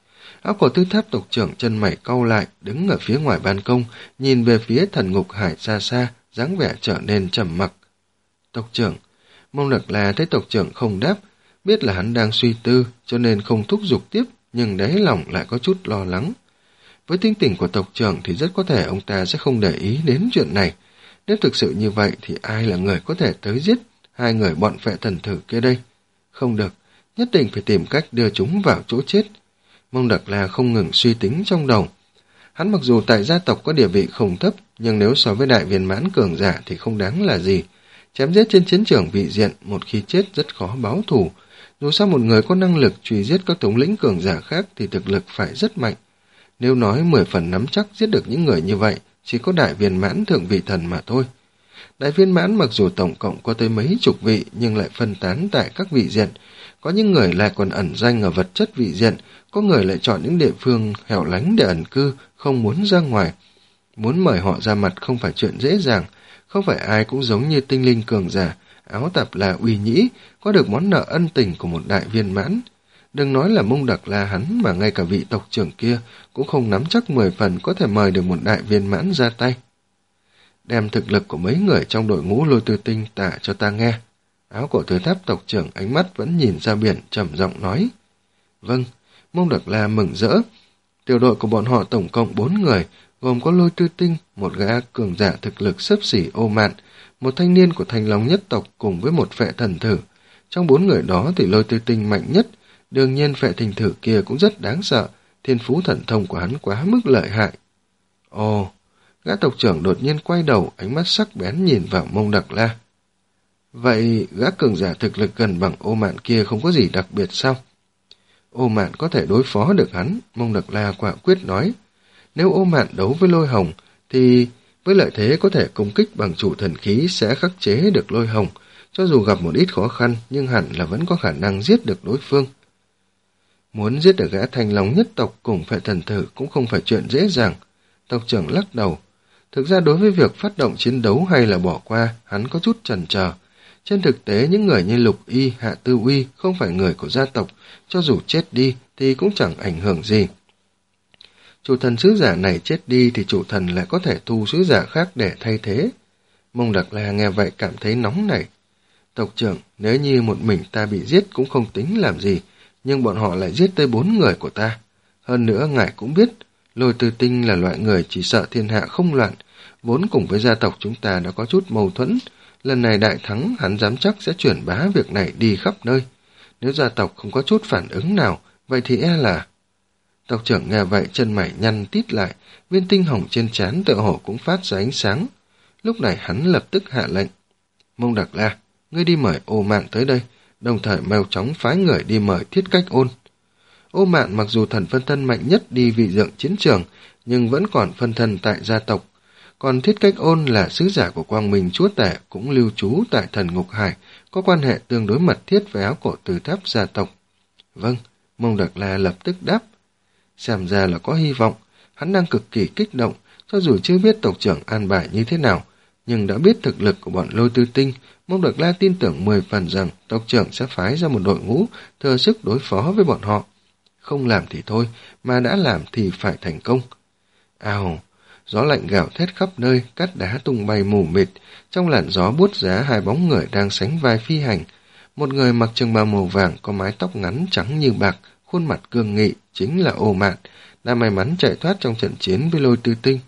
Áo Cổ Từ Tháp tộc trưởng chân mày cau lại, đứng ở phía ngoài ban công, nhìn về phía thần ngục hải xa xa, dáng vẻ trở nên trầm mặc. Tộc trưởng, Mông Đặc La thấy tộc trưởng không đáp, biết là hắn đang suy tư, cho nên không thúc giục tiếp, nhưng đáy lòng lại có chút lo lắng. Với tính tình của tộc trưởng thì rất có thể ông ta sẽ không để ý đến chuyện này. Nếu thực sự như vậy thì ai là người có thể tới giết hai người bọn Phệ Thần Tử kia đây? Không được, nhất định phải tìm cách đưa chúng vào chỗ chết. Mông Đặc La không ngừng suy tính trong đầu. Hắn mặc dù tại gia tộc có địa vị không thấp, nhưng nếu so với đại viên mãn cường giả thì không đáng là gì. Chém giết trên chiến trường vị diện, một khi chết rất khó báo thù. Dù sao một người có năng lực truy giết các thống lĩnh cường giả khác thì thực lực phải rất mạnh. Nếu nói mười phần nắm chắc giết được những người như vậy, chỉ có đại viên mãn thượng vị thần mà thôi. Đại viên mãn mặc dù tổng cộng có tới mấy chục vị nhưng lại phân tán tại các vị diện. Có những người lại còn ẩn danh ở vật chất vị diện, có người lại chọn những địa phương hẻo lánh để ẩn cư, không muốn ra ngoài. Muốn mời họ ra mặt không phải chuyện dễ dàng, không phải ai cũng giống như tinh linh cường giả, Áo Tạp La Uy Nhĩ, có được món nợ ân tình của một đại viên mãn. Đừng nói là Mông Đặc La hắn mà ngay cả vị tộc trưởng kia cũng không nắm chắc mười phần có thể mời được một đại viên mãn ra tay. Đem thực lực của mấy người trong đội ngũ Lôi Tư Tinh tả cho ta nghe. Áo Cổ Từ Tháp tộc trưởng ánh mắt vẫn nhìn ra biển, trầm giọng nói. Vâng, Mông Đặc La mừng rỡ. Tiểu đội của bọn họ tổng cộng bốn người, gồm có Lôi Tư Tinh, một gã cường giả thực lực xấp xỉ Ô Mạn, một thanh niên của Thanh Long nhất tộc cùng với một Phệ Thần Thử. Trong bốn người đó thì Lôi Tư Tinh mạnh nhất, đương nhiên Phệ Thần Thử kia cũng rất đáng sợ, thiên phú thần thông của hắn quá mức lợi hại. Ồ, gã tộc trưởng đột nhiên quay đầu, ánh mắt sắc bén nhìn vào Mông Đặc La. Vậy gã cường giả thực lực gần bằng Ô Mạn kia không có gì đặc biệt sao? Ô Mạn có thể đối phó được hắn, Mông Đặc La quả quyết nói. Nếu Ô Mạn đấu với Lôi Hồng, thì với lợi thế có thể công kích bằng chủ thần khí sẽ khắc chế được Lôi Hồng, cho dù gặp một ít khó khăn nhưng hẳn là vẫn có khả năng giết được đối phương. Muốn giết được gã Thanh Long nhất tộc cùng Phệ Thần Tử cũng không phải chuyện dễ dàng. Tộc trưởng lắc đầu. Thực ra đối với việc phát động chiến đấu hay là bỏ qua, hắn có chút chần chờ. Trên thực tế, những người như Lục Y, Hạ Tư Uy không phải người của gia tộc, cho dù chết đi thì cũng chẳng ảnh hưởng gì. Chủ thần sứ giả này chết đi thì chủ thần lại có thể thu sứ giả khác để thay thế. Mông Đặc La nghe vậy cảm thấy nóng nảy. Tộc trưởng, nếu như một mình ta bị giết cũng không tính làm gì, nhưng bọn họ lại giết tới bốn người của ta. Hơn nữa ngài cũng biết, Lôi Tư Tinh là loại người chỉ sợ thiên hạ không loạn, vốn cùng với gia tộc chúng ta đã có chút mâu thuẫn. Lần này đại thắng, hắn dám chắc sẽ chuyển bá việc này đi khắp nơi. Nếu gia tộc không có chút phản ứng nào, vậy thì e là... Tộc trưởng nghe vậy chân mày nhăn tít lại, viên tinh hồng trên trán tựa hồ cũng phát ra ánh sáng. Lúc này hắn lập tức hạ lệnh. Mông Đặc La, ngươi đi mời Ô Mạn tới đây, đồng thời mau chóng phái người đi mời Thiết Cách Ôn. Ô Mạn mặc dù thần phân thân mạnh nhất đi vị dưỡng chiến trường, nhưng vẫn còn phân thân tại gia tộc. Còn Thiết Cách Ôn là sứ giả của Quang Minh Chúa Tể, cũng lưu trú tại Thần Ngục Hải, có quan hệ tương đối mật thiết với áo cổ từ tháp gia tộc. Vâng, Mông Đặc La lập tức đáp. Xem ra là có hy vọng, hắn đang cực kỳ kích động, cho dù chưa biết tộc trưởng an bài như thế nào, nhưng đã biết thực lực của bọn Lôi Tư Tinh, Mông Đặc La tin tưởng mười phần rằng tộc trưởng sẽ phái ra một đội ngũ thừa sức đối phó với bọn họ. Không làm thì thôi, mà đã làm thì phải thành công. Ào, gió lạnh gào thét khắp nơi, cát đá tung bay mù mịt, trong làn gió buốt giá hai bóng người đang sánh vai phi hành. Một người mặc trường bào màu vàng có mái tóc ngắn trắng như bạc, khuôn mặt cương nghị, chính là Ô Mạn, đã may mắn chạy thoát trong trận chiến với Lôi Tư Tinh.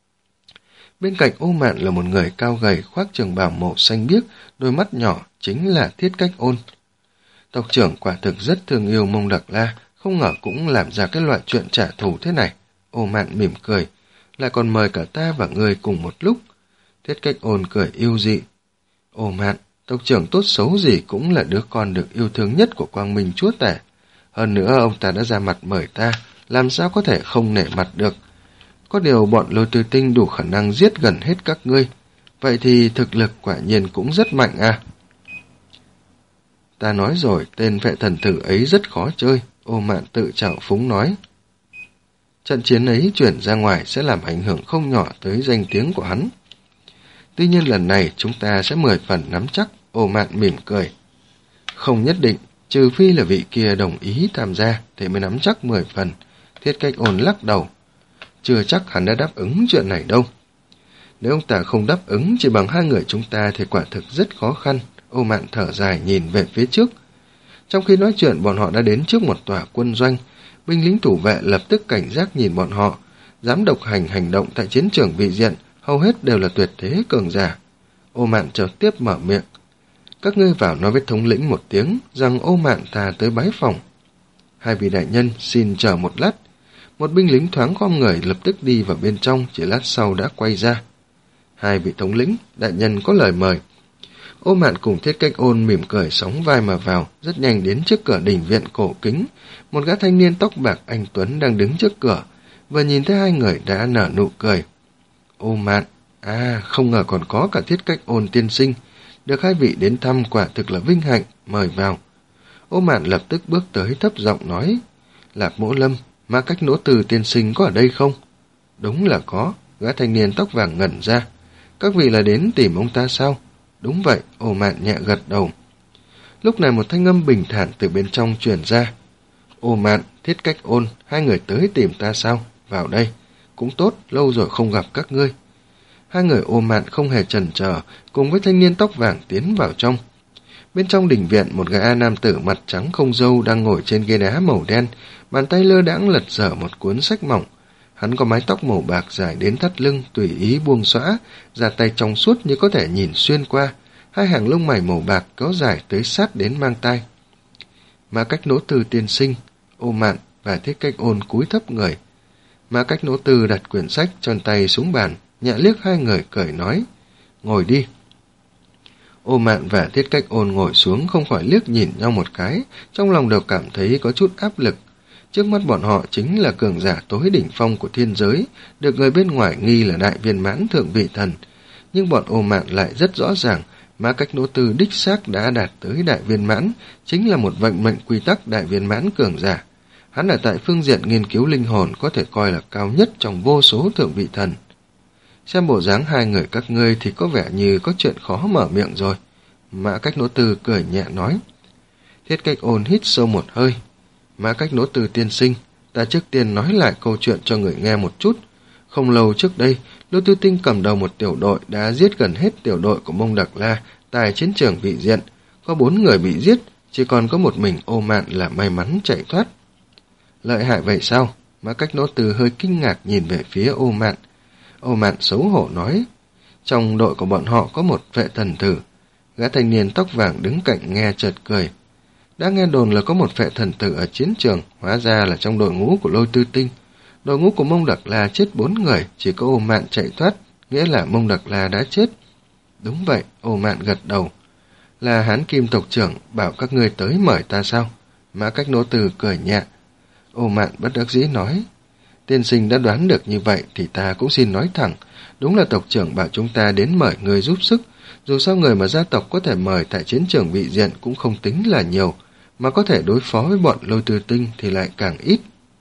Bên cạnh Ô Mạn là một người cao gầy khoác trường bào màu xanh biếc, đôi mắt nhỏ, chính là Thiết Cách Ôn. Tộc trưởng quả thực rất thương yêu Mông Đặc La, không ngờ cũng làm ra cái loại chuyện trả thù thế này. Ô Mạn mỉm cười, lại còn mời cả ta và người cùng một lúc. Thiết Cách Ôn cười yêu dị. Ô Mạn, tộc trưởng tốt xấu gì cũng là đứa con được yêu thương nhất của Quang Minh Chúa Tể. Hơn nữa ông ta đã ra mặt mời ta, làm sao có thể không nể mặt được. Có điều bọn Lôi Tư Tinh đủ khả năng giết gần hết các ngươi. Vậy thì thực lực quả nhiên cũng rất mạnh à. Ta nói rồi, tên Phệ Thần Tử ấy rất khó chơi, Ô Mạn tự trào phúng nói. Trận chiến ấy chuyển ra ngoài sẽ làm ảnh hưởng không nhỏ tới danh tiếng của hắn. Tuy nhiên lần này chúng ta sẽ mười phần nắm chắc, Ô Mạn mỉm cười. Không nhất định, trừ phi là vị kia đồng ý tham gia thì mới nắm chắc mười phần. Thiết Cách Ôn lắc đầu. Chưa chắc hắn đã đáp ứng chuyện này đâu. Nếu ông ta không đáp ứng chỉ bằng hai người chúng ta thì quả thực rất khó khăn. Ô Mạn thở dài nhìn về phía trước. Trong khi nói chuyện, bọn họ đã đến trước một tòa quân doanh. Binh lính thủ vệ lập tức cảnh giác nhìn bọn họ. Dám độc hành hành động tại chiến trường vị diện, hầu hết đều là tuyệt thế cường giả. Ô Mạn chợt tiếp mở miệng. Các ngươi vào nói với thống lĩnh một tiếng rằng Ô Mạn thà tới bái phòng. Hai vị đại nhân xin chờ một lát. Một binh lính thoáng khom người lập tức đi vào bên trong, chỉ lát sau đã quay ra. Hai vị thống lĩnh, đại nhân có lời mời. Ô Mạn cùng Thiết Cách Ôn mỉm cười sóng vai mà vào, rất nhanh đến trước cửa đình viện cổ kính. Một gã thanh niên tóc bạc anh tuấn đang đứng trước cửa, vừa nhìn thấy hai người đã nở nụ cười. Ô Mạn, à, không ngờ còn có cả Thiết Cách Ôn tiên sinh. Được hai vị đến thăm quả thực là vinh hạnh, mời vào. Ô Mạn lập tức bước tới thấp giọng nói. Lạp Mỗ Lâm, mà Cách Nỗ Từ tiên sinh có ở đây không? Đúng là có, gã thanh niên tóc vàng ngẩn ra. Các vị là đến tìm ông ta sao? Đúng vậy, Ô Mạn nhẹ gật đầu. Lúc này một thanh âm bình thản từ bên trong truyền ra. Ô Mạn, Thiết Cách Ôn, hai người tới tìm ta sao? Vào đây. Cũng tốt, lâu rồi không gặp các ngươi. Hai người Ô Mạn không hề chần chờ, cùng với thanh niên tóc vàng tiến vào trong. Bên trong đình viện, một gã nam tử mặt trắng không râu đang ngồi trên ghế đá màu đen, bàn tay lơ đãng lật dở một cuốn sách mỏng. Hắn có mái tóc màu bạc dài đến thắt lưng, tùy ý buông xõa, da tay trong suốt như có thể nhìn xuyên qua, hai hàng lông mày màu bạc kéo dài tới sát đến mang tai. Mà Cách Nỗ Từ tiên sinh, Ô Mạn, và Thiết Cách Ôn cúi thấp người. Mã Cách Nỗ Tư đặt quyển sách trong tay xuống bàn, nhẹ liếc hai người cười nói, ngồi đi. Ô Mạn và Thiết Cách Ôn ngồi xuống không khỏi liếc nhìn nhau một cái, trong lòng đều cảm thấy có chút áp lực. Trước mắt bọn họ chính là cường giả tối đỉnh phong của thiên giới, được người bên ngoài nghi là đại viên mãn thượng vị thần. Nhưng bọn Ô Mạn lại rất rõ ràng, Mã Cách Nỗ Tư đích xác đã đạt tới đại viên mãn, chính là một vận mệnh quy tắc đại viên mãn cường giả. Hắn ở tại phương diện nghiên cứu linh hồn có thể coi là cao nhất trong vô số thượng vị thần. Xem bộ dáng hai người các ngươi thì có vẻ như có chuyện khó mở miệng rồi. Mã Cách Nỗ Tư cười nhẹ nói. Thiết Cách Ôn hít sâu một hơi. Mã Cách Nỗ Tư tiên sinh, ta trước tiên nói lại câu chuyện cho người nghe một chút. Không lâu trước đây, Lôi Tư Tinh cầm đầu một tiểu đội đã giết gần hết tiểu đội của Mông Đặc La tại chiến trường vị diện. Có bốn người bị giết, chỉ còn có một mình Ô Mạn là may mắn chạy thoát. Lợi hại vậy sao? Mã Cách Nỗ Tư hơi kinh ngạc nhìn về phía Ô Mạn. Ô Mạn xấu hổ nói, trong đội của bọn họ có một vệ thần tử. Gã thanh niên tóc vàng đứng cạnh nghe chợt cười. Đã nghe đồn là có một vệ thần tử ở chiến trường, hóa ra là trong đội ngũ của Lôi Tư Tinh. Đội ngũ của Mông Đặc La chết bốn người, chỉ có Ô Mạn chạy thoát, nghĩa là Mông Đặc La đã chết. Đúng vậy, Ô Mạn gật đầu. Là Hán Kim tộc trưởng bảo các ngươi tới mời ta sao? Mã Cách Nỗ Tư cười nhẹ. Ô Mạn bất đắc dĩ nói, tiên sinh đã đoán được như vậy thì ta cũng xin nói thẳng, đúng là tộc trưởng bảo chúng ta đến mời người giúp sức, dù sao người mà gia tộc có thể mời tại chiến trường vị diện cũng không tính là nhiều, mà có thể đối phó với bọn Lôi Tư Tinh thì lại càng ít.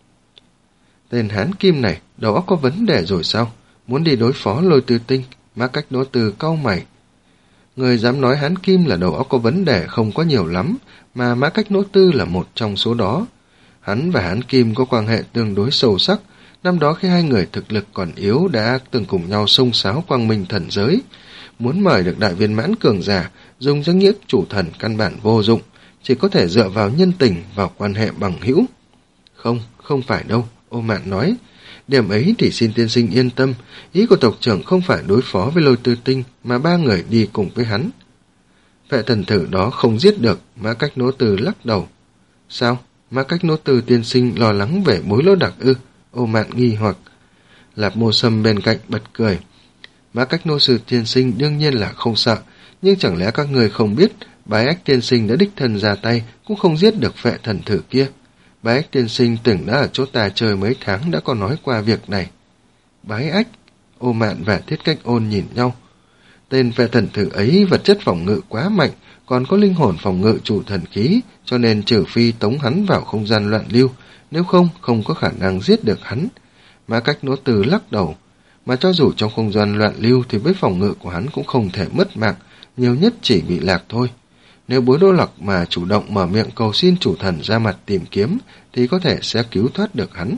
Tên Hán Kim này, đầu óc có vấn đề rồi sao? Muốn đi đối phó Lôi Tư Tinh? Mã Cách Nỗ Tư cau mày. Người dám nói Hán Kim là đầu óc có vấn đề không có nhiều lắm, mà Mã Cách Nỗ Tư là một trong số đó. Hắn và Hán Kim có quan hệ tương đối sâu sắc, năm đó khi hai người thực lực còn yếu đã từng cùng nhau xông xáo quang minh thần giới. Muốn mời được đại viên mãn cường giả, dùng danh nghĩa chủ thần căn bản vô dụng, chỉ có thể dựa vào nhân tình, vào quan hệ bằng hữu. Không, không phải đâu, Ô Mạn nói. Điểm ấy thì xin tiên sinh yên tâm, ý của tộc trưởng không phải đối phó với Lôi Tư Tinh, mà ba người đi cùng với hắn. Vệ thần tử đó không giết được, Mã Cách Nỗ Tư lắc đầu. Sao? Mã Cách Nỗ Tư tiên sinh lo lắng về mối lỗ đặc ư? Ô Mạn nghi hoặc. Lạp Mô Sâm bên cạnh bật cười. Mã Cách Nỗ Sư tiên sinh đương nhiên là không sợ, nhưng chẳng lẽ các người không biết Bái Ách tiên sinh đã đích thân ra tay cũng không giết được vệ thần tử kia. Bái Ách tiên sinh từng đã ở chỗ ta chơi mấy tháng đã có nói qua việc này. Bái Ách? Ô Mạn và Thiết Cách Ôn nhìn nhau. Tên vệ thần tử ấy vật chất phòng ngự quá mạnh, còn có linh hồn phòng ngự chủ thần khí, cho nên trừ phi tống hắn vào không gian loạn lưu, nếu không, không có khả năng giết được hắn. Mã Cách Nỗ Tư lắc đầu. Mà cho dù trong không gian loạn lưu thì với phòng ngự của hắn cũng không thể mất mạng, nhiều nhất chỉ bị lạc thôi. Nếu Bối Đỗ Lặc mà chủ động mở miệng cầu xin chủ thần ra mặt tìm kiếm thì có thể sẽ cứu thoát được hắn.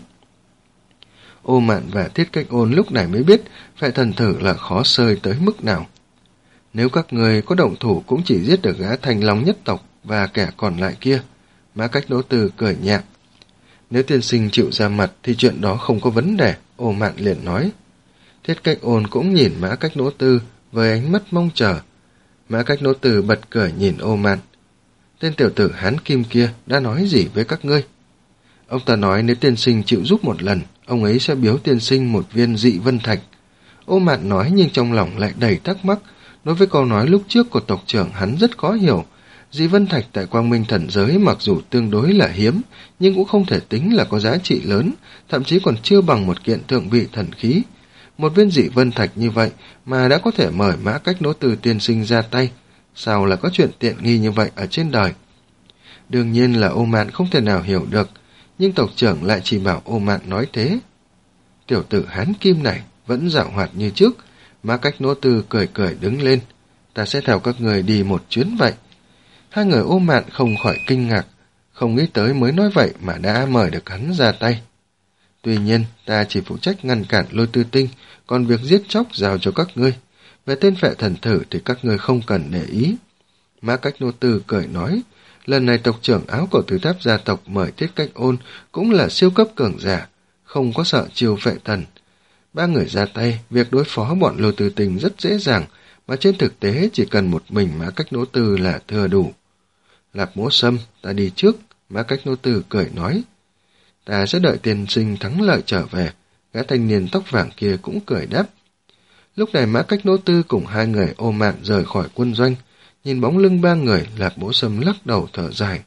Ô Mạn và Thiết Cách Ôn lúc này mới biết vệ thần tử là khó xơi tới mức nào. Nếu các người có động thủ cũng chỉ giết được gã Thành Long nhất tộc và kẻ còn lại kia. Mã Cách Nỗ Tư cười nhẹ. Nếu tiên sinh chịu ra mặt thì chuyện đó không có vấn đề, Ô Mạn liền nói. Thiết Cách Ôn cũng nhìn Mã Cách Nỗ Tư với ánh mắt mong chờ. Mã Cách Nỗ Tư bật cười nhìn Ô Mạn. Tên tiểu tử Hán Kim kia đã nói gì với các ngươi? Ông ta nói nếu tiên sinh chịu giúp một lần, ông ấy sẽ biếu tiên sinh một viên dị vân thạch. Ô Mạn nói nhưng trong lòng lại đầy thắc mắc. Đối với câu nói lúc trước của tộc trưởng hắn rất khó hiểu. Dị vân thạch tại Quang Minh thần giới mặc dù tương đối là hiếm, nhưng cũng không thể tính là có giá trị lớn, thậm chí còn chưa bằng một kiện thượng vị thần khí. Một viên dị vân thạch như vậy mà đã có thể mời Mã Cách Nỗ Tư tiên sinh ra tay, sao là có chuyện tiện nghi như vậy ở trên đời? Đương nhiên là Ô Mạn không thể nào hiểu được, nhưng tộc trưởng lại chỉ bảo Ô Mạn nói thế. Tiểu tử Hán Kim này vẫn giảo hoạt như trước. Mã Cách Nỗ Tư cười cười đứng lên. Ta sẽ theo các người đi một chuyến vậy. Hai người Ô Mạn không khỏi kinh ngạc, không nghĩ tới mới nói vậy mà đã mời được hắn ra tay. Tuy nhiên, ta chỉ phụ trách ngăn cản Lôi Tư Tinh, còn việc giết chóc giao cho các ngươi. Về tên vệ thần tử thì các ngươi không cần để ý. Mã Cách Nỗ Tư cười nói, lần này tộc trưởng Áo Cổ Từ Tháp gia tộc mời Thiết Cách Ôn cũng là siêu cấp cường giả, không có sợ chiêu vệ thần. Ba người ra tay, việc đối phó bọn Lôi Tư Tinh rất dễ dàng, mà trên thực tế chỉ cần một mình Mã Cách Nỗ Tư là thừa đủ. Lạp Mỗ Sâm, ta đi trước, Mã Cách Nỗ Tư cười nói. ta sẽ đợi tiên sinh thắng lợi trở về. Gã thanh niên tóc vàng kia cũng cười đáp. Lúc này Mã Cách Nỗ Tư cùng hai người Ô Mạn rời khỏi quân doanh, nhìn bóng lưng ba người, Lạc Bố Sâm lắc đầu thở dài.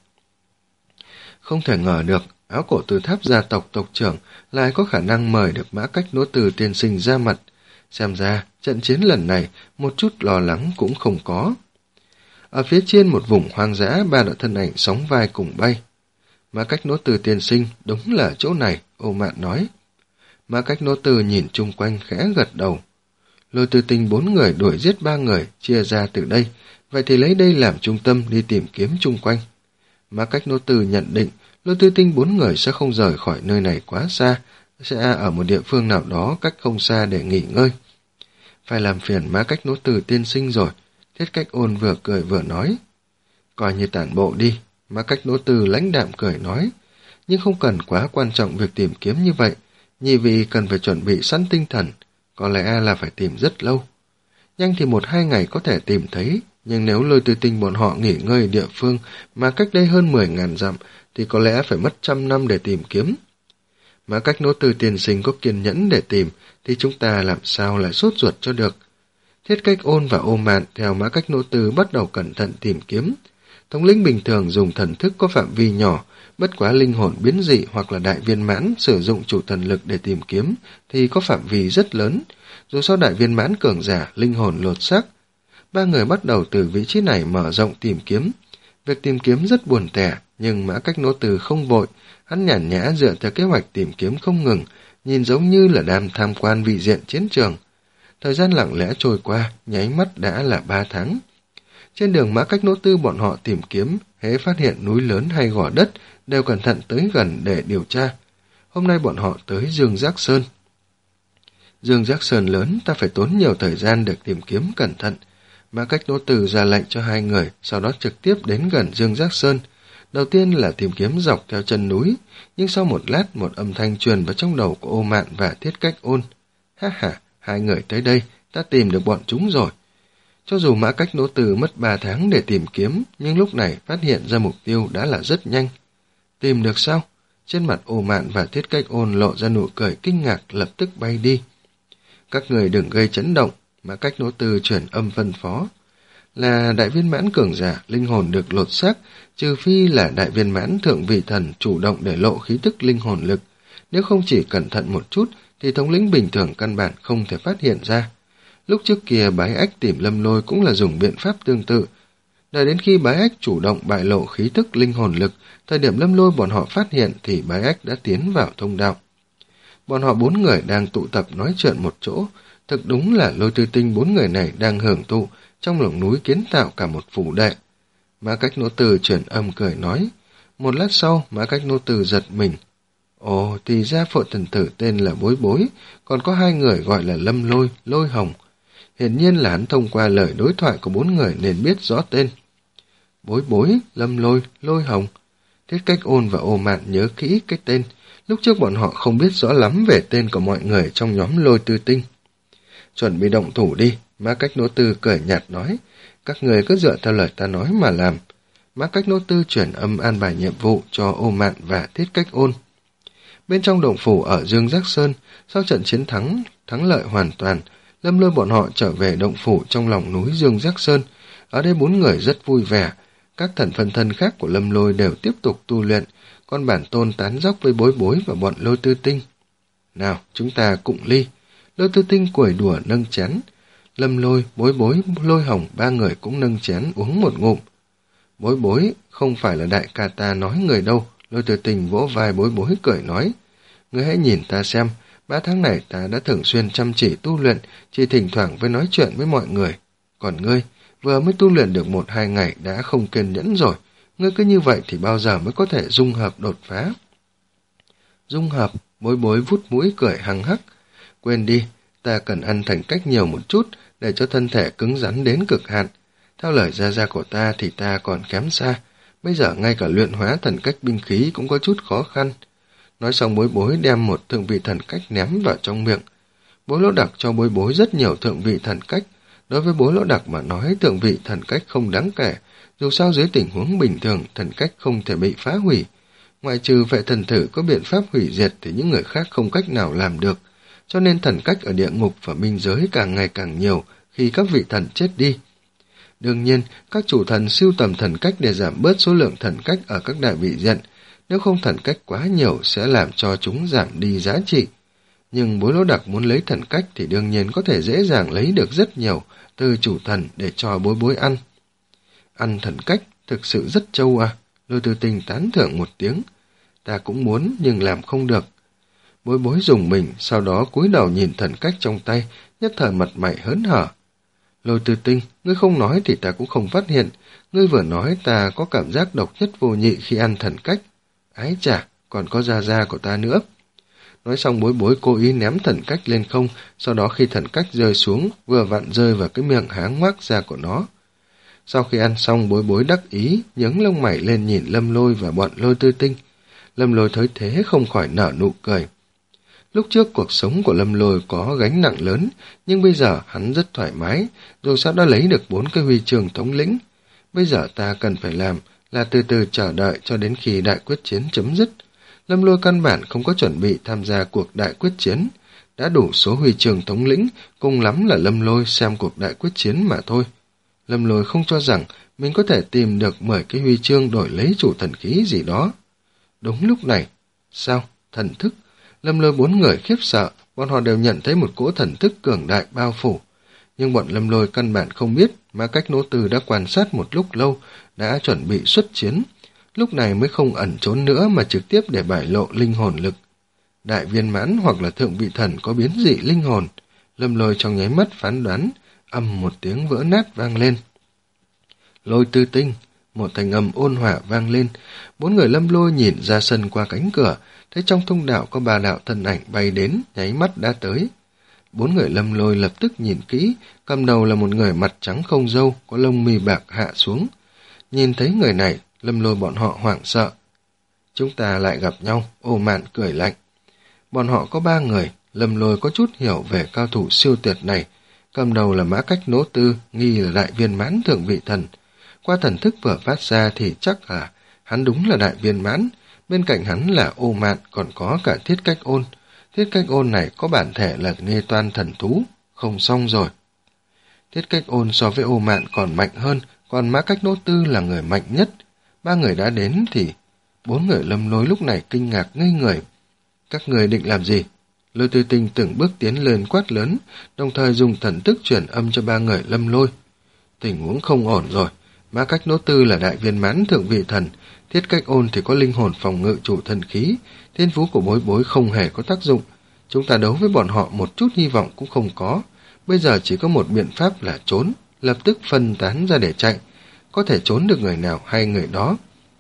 Không thể ngờ được, Áo Cổ Từ Tháp gia tộc tộc trưởng lại có khả năng mời được Mã Cách Nỗ Tư tiên sinh ra mặt. Xem ra, trận chiến lần này, một chút lo lắng cũng không có. Ở phía trên một vùng hoang dã, ba đạo thân ảnh sóng vai cùng bay. Mã Cách Nỗ Tư tiên sinh, đúng là chỗ này, Ô Mạn nói. Mã Cách Nỗ Tư nhìn chung quanh khẽ gật đầu. Lôi Tư Tinh bốn người đuổi giết ba người, chia ra từ đây, vậy thì lấy đây làm trung tâm đi tìm kiếm chung quanh. Mã Cách Nỗ Tư nhận định, Lôi Tư Tinh bốn người sẽ không rời khỏi nơi này quá xa, sẽ ở một địa phương nào đó cách không xa để nghỉ ngơi. Phải làm phiền Mã Cách Nỗ Tư tiên sinh rồi, Thiết Cách Ôn vừa cười vừa nói. Coi như tản bộ đi, Mã Cách Nỗ Tư lãnh đạm cười nói, nhưng không cần quá quan trọng việc tìm kiếm như vậy, nhị vị cần phải chuẩn bị sẵn tinh thần, có lẽ là phải tìm rất lâu. Nhanh thì một hai ngày có thể tìm thấy, nhưng nếu Lôi Tư Tinh bọn họ nghỉ ngơi địa phương mà cách đây hơn mười ngàn dặm, thì có lẽ phải mất trăm năm để tìm kiếm. Mã Cách Nỗ Tư tiên sinh có kiên nhẫn để tìm, thì chúng ta làm sao lại sốt ruột cho được. Thiết Cách Ôn và Ô Mạn theo Mã Cách Nỗ Tư bắt đầu cẩn thận tìm kiếm. Thống lĩnh bình thường dùng thần thức có phạm vi nhỏ, bất quá linh hồn biến dị hoặc là đại viên mãn sử dụng chủ thần lực để tìm kiếm thì có phạm vi rất lớn. Dù sao đại viên mãn cường giả, linh hồn lột xác. Ba người bắt đầu từ vị trí này mở rộng tìm kiếm. Việc tìm kiếm rất buồn tẻ, nhưng Mã Cách Nỗ Tư không vội, hắn nhàn nhã dựa theo kế hoạch tìm kiếm không ngừng, nhìn giống như là đang tham quan vị diện chiến trường. Thời gian lặng lẽ trôi qua, nháy mắt đã là ba tháng. Trên đường Mã Cách Nỗ Tư bọn họ tìm kiếm, hễ phát hiện núi lớn hay gò đất, đều cẩn thận tới gần để điều tra. Hôm nay bọn họ tới Dương Giác Sơn. Dương Giác Sơn lớn, ta phải tốn nhiều thời gian để tìm kiếm cẩn thận. Mã Cách Nỗ Tư ra lệnh cho hai người, sau đó trực tiếp đến gần Dương Giác Sơn. Đầu tiên là tìm kiếm dọc theo chân núi, nhưng sau một lát một âm thanh truyền vào trong đầu của Ô Mạn và Thiết Cách Ôn. Ha ha, hai người tới đây, ta tìm được bọn chúng rồi. Cho dù Mã Cách Nỗ Tư mất ba tháng để tìm kiếm, nhưng lúc này phát hiện ra mục tiêu đã là rất nhanh. Tìm được sao? Trên mặt Ô Mạn và Thiết Cách Ôn lộ ra nụ cười kinh ngạc, lập tức bay đi. Các người đừng gây chấn động, Mã Cách Nỗ Tư chuyển âm phân phó. Là đại viên mãn cường giả, linh hồn được lột xác, trừ phi là đại viên mãn thượng vị thần chủ động để lộ khí tức linh hồn lực. Nếu không chỉ cẩn thận một chút, thì thống lĩnh bình thường căn bản không thể phát hiện ra. Lúc trước kia Bái Ách tìm Lâm Lôi cũng là dùng biện pháp tương tự. Đợi đến khi Bái Ách chủ động bại lộ khí tức linh hồn lực, thời điểm Lâm Lôi bọn họ phát hiện thì Bái Ách đã tiến vào thông đạo. Bọn họ bốn người đang tụ tập nói chuyện một chỗ, thực đúng là Lôi Tư Tinh bốn người này đang hưởng thụ trong lòng núi kiến tạo cả một phủ đệ. Mã Cách Nỗ Tư chuyển âm cười nói. Một lát sau, Mã Cách Nỗ Tư giật mình. Ồ, thì ra Phượng thần tử tên là Bối Bối, còn có hai người gọi là Lâm Lôi, Lôi Hồng. Hiển nhiên là hắn thông qua lời đối thoại của bốn người nên biết rõ tên. Bối Bối, Lâm Lôi, Lôi Hồng. Thiết Cách Ôn và Ô Mạn nhớ kỹ cái tên. Lúc trước bọn họ không biết rõ lắm về tên của mọi người trong nhóm Lôi Tư Tinh. Chuẩn bị động thủ đi, Mã Cách Nỗ Tư cười nhạt nói. Các người cứ dựa theo lời ta nói mà làm. Mã Cách Nỗ Tư chuyển âm an bài nhiệm vụ cho Ô Mạn và Thiết Cách Ôn. Bên trong động phủ ở Dương Giác Sơn, sau trận chiến thắng, thắng lợi hoàn toàn, Lâm Lôi bọn họ trở về động phủ trong lòng núi Dương Giác Sơn. Ở đây bốn người rất vui vẻ. Các thần phân thân khác của Lâm Lôi đều tiếp tục tu luyện, còn bản tôn tán dóc với Bối Bối và bọn Lôi Tư Tinh. Nào, chúng ta cụng ly. Lôi Tư Tinh cười đùa nâng chén. Lâm Lôi, Bối Bối, Lôi Hồng ba người cũng nâng chén uống một ngụm. Bối Bối, không phải là đại ca ta nói người đâu. Lôi Tư Tinh vỗ vai Bối Bối cười nói. Ngươi hãy nhìn ta xem, ba tháng này ta đã thường xuyên chăm chỉ tu luyện, chỉ thỉnh thoảng với nói chuyện với mọi người. Còn ngươi, vừa mới tu luyện được một hai ngày đã không kiên nhẫn rồi. Ngươi cứ như vậy thì bao giờ mới có thể dung hợp đột phá? Dung hợp, Bối Bối vút mũi cười hăng hắc. Quên đi, ta cần ăn thành cách nhiều một chút để cho thân thể cứng rắn đến cực hạn. Theo lời gia gia của ta thì ta còn kém xa. Bây giờ ngay cả luyện hóa thần cách binh khí cũng có chút khó khăn. Nói xong Bối Bối đem một thượng vị thần cách ném vào trong miệng. Bối Lỗ Đặc cho Bối Bối rất nhiều thượng vị thần cách. Đối với Bối Lỗ Đặc mà nói thượng vị thần cách không đáng kể. Dù sao dưới tình huống bình thường thần cách không thể bị phá hủy. Ngoại trừ vệ thần thử có biện pháp hủy diệt thì những người khác không cách nào làm được, cho nên thần cách ở địa ngục và minh giới càng ngày càng nhiều khi các vị thần chết đi. Đương nhiên, các chủ thần sưu tầm thần cách để giảm bớt số lượng thần cách ở các đại vị diện, nếu không thần cách quá nhiều sẽ làm cho chúng giảm đi giá trị. Nhưng Bối Lỗ Đặc muốn lấy thần cách thì đương nhiên có thể dễ dàng lấy được rất nhiều từ chủ thần để cho Bối Bối ăn. Ăn thần cách thực sự rất trâu à, Lôi Tư Tinh tán thưởng một tiếng. Ta cũng muốn nhưng làm không được. Bối Bối dùng mình, sau đó cúi đầu nhìn thần cách trong tay, nhất thời mặt mày hớn hở. Lôi Tư Tinh, ngươi không nói thì ta cũng không phát hiện, ngươi vừa nói ta có cảm giác độc nhất vô nhị khi ăn thần cách. Ái chà, còn có da da của ta nữa. Nói xong Bối Bối cố ý ném thần cách lên không, sau đó khi thần cách rơi xuống, vừa vặn rơi vào cái miệng há ngoác ra của nó. Sau khi ăn xong, Bối Bối đắc ý, nhướng lông mày lên nhìn Lâm Lôi và bọn Lôi Tư Tinh. Lâm Lôi thấy thế không khỏi nở nụ cười. Lúc trước cuộc sống của Lâm Lôi có gánh nặng lớn, nhưng bây giờ hắn rất thoải mái, dù sao đã lấy được bốn cái huy chương thống lĩnh. Bây giờ ta cần phải làm là từ từ chờ đợi cho đến khi đại quyết chiến chấm dứt. Lâm Lôi căn bản không có chuẩn bị tham gia cuộc đại quyết chiến, đã đủ số huy chương thống lĩnh, cùng lắm là Lâm Lôi xem cuộc đại quyết chiến mà thôi. Lâm Lôi không cho rằng mình có thể tìm được mười cái huy chương đổi lấy chủ thần khí gì đó. Đúng lúc này, sao? Thần thức? Lâm Lôi bốn người khiếp sợ, bọn họ đều nhận thấy một cỗ thần thức cường đại bao phủ. Nhưng bọn Lâm Lôi căn bản không biết, mà cách Nỗ Tư đã quan sát một lúc lâu, đã chuẩn bị xuất chiến. Lúc này mới không ẩn trốn nữa mà trực tiếp để bại lộ linh hồn lực. Đại viên mãn hoặc là thượng vị thần có biến dị linh hồn. Lâm Lôi trong nháy mắt phán đoán, ầm một tiếng vỡ nát vang lên. Lôi Tư Tinh, một thanh âm ôn hòa vang lên. Bốn người Lâm Lôi nhìn ra sân qua cánh cửa, thấy trong thông đạo có ba đạo thân ảnh bay đến, nháy mắt đã tới. Bốn người Lâm Lôi lập tức nhìn kỹ, cầm đầu là một người mặt trắng không râu, có lông mi bạc hạ xuống. Nhìn thấy người này, Lâm Lôi bọn họ hoảng sợ. Chúng ta lại gặp nhau, Ô Mạn cười lạnh. Bọn họ có ba người, Lâm Lôi có chút hiểu về cao thủ siêu tuyệt này. Cầm đầu là Mã Cách Nỗ Tư, nghi là đại viên mãn thượng vị thần. Qua thần thức vừa phát ra thì chắc là hắn đúng là đại viên mãn. Bên cạnh hắn là Ô Mạn, còn có cả Thiết Cách Ôn. Thiết Cách Ôn này có bản thể là Nghê Toan thần thú, không xong rồi. Thiết Cách Ôn so với Ô Mạn còn mạnh hơn, còn Mã Cách Nỗ Tư là người mạnh nhất. Ba người đã đến thì bốn người Lâm Lôi lúc này kinh ngạc ngây người. Các người định làm gì? Lôi Tư Tinh từng bước tiến lên quát lớn, đồng thời dùng thần thức truyền âm cho ba người Lâm Lôi. Tình huống không ổn rồi. Mã Cách Nỗ Tư là đại viên mãn thượng vị thần, Thiết Cách Ôn thì có linh hồn phòng ngự chủ thần khí, thiên phú của Bối Bối không hề có tác dụng. Chúng ta đấu với bọn họ một chút hy vọng cũng không có. Bây giờ chỉ có một biện pháp là trốn, lập tức phân tán ra để chạy. Có thể trốn được người nào hay người đó.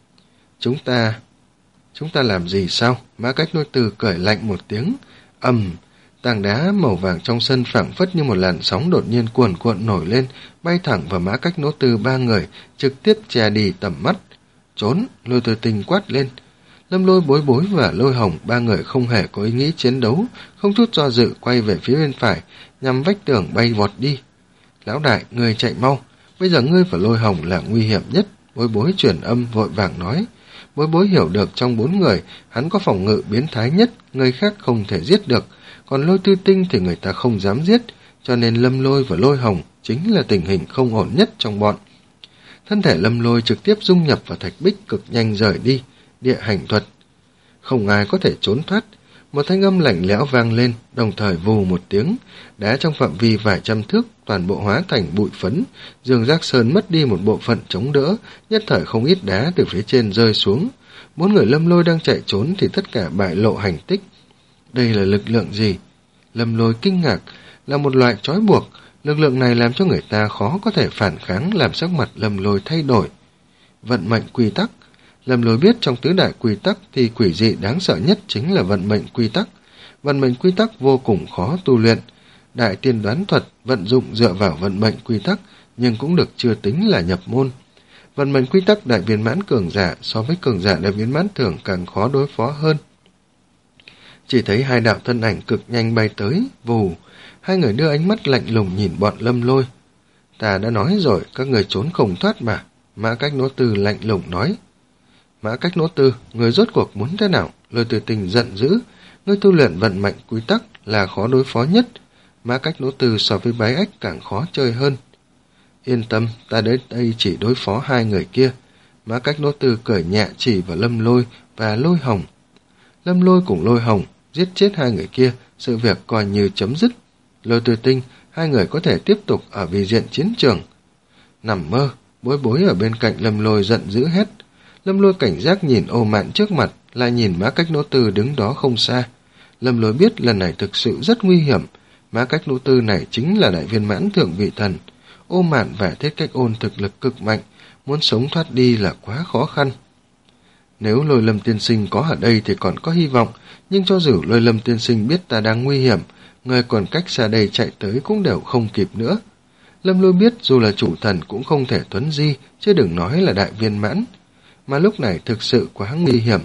Chúng ta... Chúng ta làm gì sao? Mã Cách Nỗ Tư cười lạnh một tiếng. Ầm, tảng đá màu vàng trong sân phảng phất như một làn sóng đột nhiên cuồn cuộn nổi lên, bay thẳng vào Mã Cách Nỗ Tư ba người, trực tiếp che đi tầm mắt. Trốn, Lôi Tư Tinh quát lên. Lâm Lôi, Bối Bối và Lôi Hồng ba người không hề có ý nghĩ chiến đấu, không chút do dự quay về phía bên phải, nhằm vách tường bay vọt đi. Lão đại, người chạy mau, bây giờ ngươi và Lôi Hồng là nguy hiểm nhất. Bối Bối truyền âm vội vàng nói. Bối Bối hiểu được trong bốn người, hắn có phòng ngự biến thái nhất, người khác không thể giết được, còn Lôi Tư Tinh thì người ta không dám giết, cho nên Lâm Lôi và Lôi Hồng chính là tình hình không ổn nhất trong bọn. Thân thể Lâm Lôi trực tiếp dung nhập vào thạch bích cực nhanh rời đi, địa hành thuật. Không ai có thể trốn thoát, một thanh âm lạnh lẽo vang lên, đồng thời vù một tiếng, đá trong phạm vi vài trăm thước, toàn bộ hóa thành bụi phấn, Dương Giác Sơn mất đi một bộ phận chống đỡ, nhất thời không ít đá từ phía trên rơi xuống. Bốn người Lâm Lôi đang chạy trốn thì tất cả bại lộ hành tích. Đây là lực lượng gì? Lâm Lôi kinh ngạc, là một loại trói buộc, lực lượng này làm cho người ta khó có thể phản kháng, làm sắc mặt Lâm Lôi thay đổi. Vận mệnh quy tắc. Lâm Lôi biết trong tứ đại quy tắc thì quỷ dị đáng sợ nhất chính là vận mệnh quy tắc. Vận mệnh quy tắc vô cùng khó tu luyện. Đại tiên đoán thuật vận dụng dựa vào vận mệnh quy tắc, nhưng cũng được chưa tính là nhập môn. Vận mệnh quy tắc đại viên mãn cường giả so với cường giả đại viên mãn thường càng khó đối phó hơn. Chỉ thấy hai đạo thân ảnh cực nhanh bay tới, vù. Hai người đưa ánh mắt lạnh lùng nhìn bọn Lâm Lôi. Ta đã nói rồi, các người trốn không thoát mà. Mã Cách Nỗ Tư lạnh lùng nói. Mã Cách Nỗ Tư, người rốt cuộc muốn thế nào? Lôi Tư Tinh giận dữ. Ngươi tu luyện vận mệnh quy tắc là khó đối phó nhất. Mã Cách Nỗ Tư so với Bái Ách càng khó chơi hơn. Yên tâm, ta đến đây chỉ đối phó hai người kia. Mã Cách Nỗ Tư cười nhẹ chỉ vào Lâm Lôi và Lôi Hồng. Lâm Lôi cùng Lôi Hồng giết chết hai người kia, sự việc coi như chấm dứt. Lôi Tư Tinh, hai người có thể tiếp tục ở vị diện chiến trường. Nằm mơ, Bối Bối ở bên cạnh Lâm Lôi giận dữ hét. Lâm Lôi cảnh giác nhìn Ô Mạn trước mặt, lại nhìn Mã Cách Nỗ Tư đứng đó không xa. Lâm Lôi biết lần này thực sự rất nguy hiểm. Mã Cách Nỗ Tư này chính là đại viên mãn thượng vị thần. Ô Mạn và Thiết Cách Ôn thực lực cực mạnh, muốn sống thoát đi là quá khó khăn. Nếu Lôi Lâm tiên sinh có ở đây thì còn có hy vọng, nhưng cho dù Lôi Lâm tiên sinh biết ta đang nguy hiểm, người còn cách xa đây chạy tới cũng đều không kịp nữa. Lâm Lôi biết dù là chủ thần cũng không thể thuấn di, chứ đừng nói là đại viên mãn. Mà lúc này thực sự quá nguy hiểm.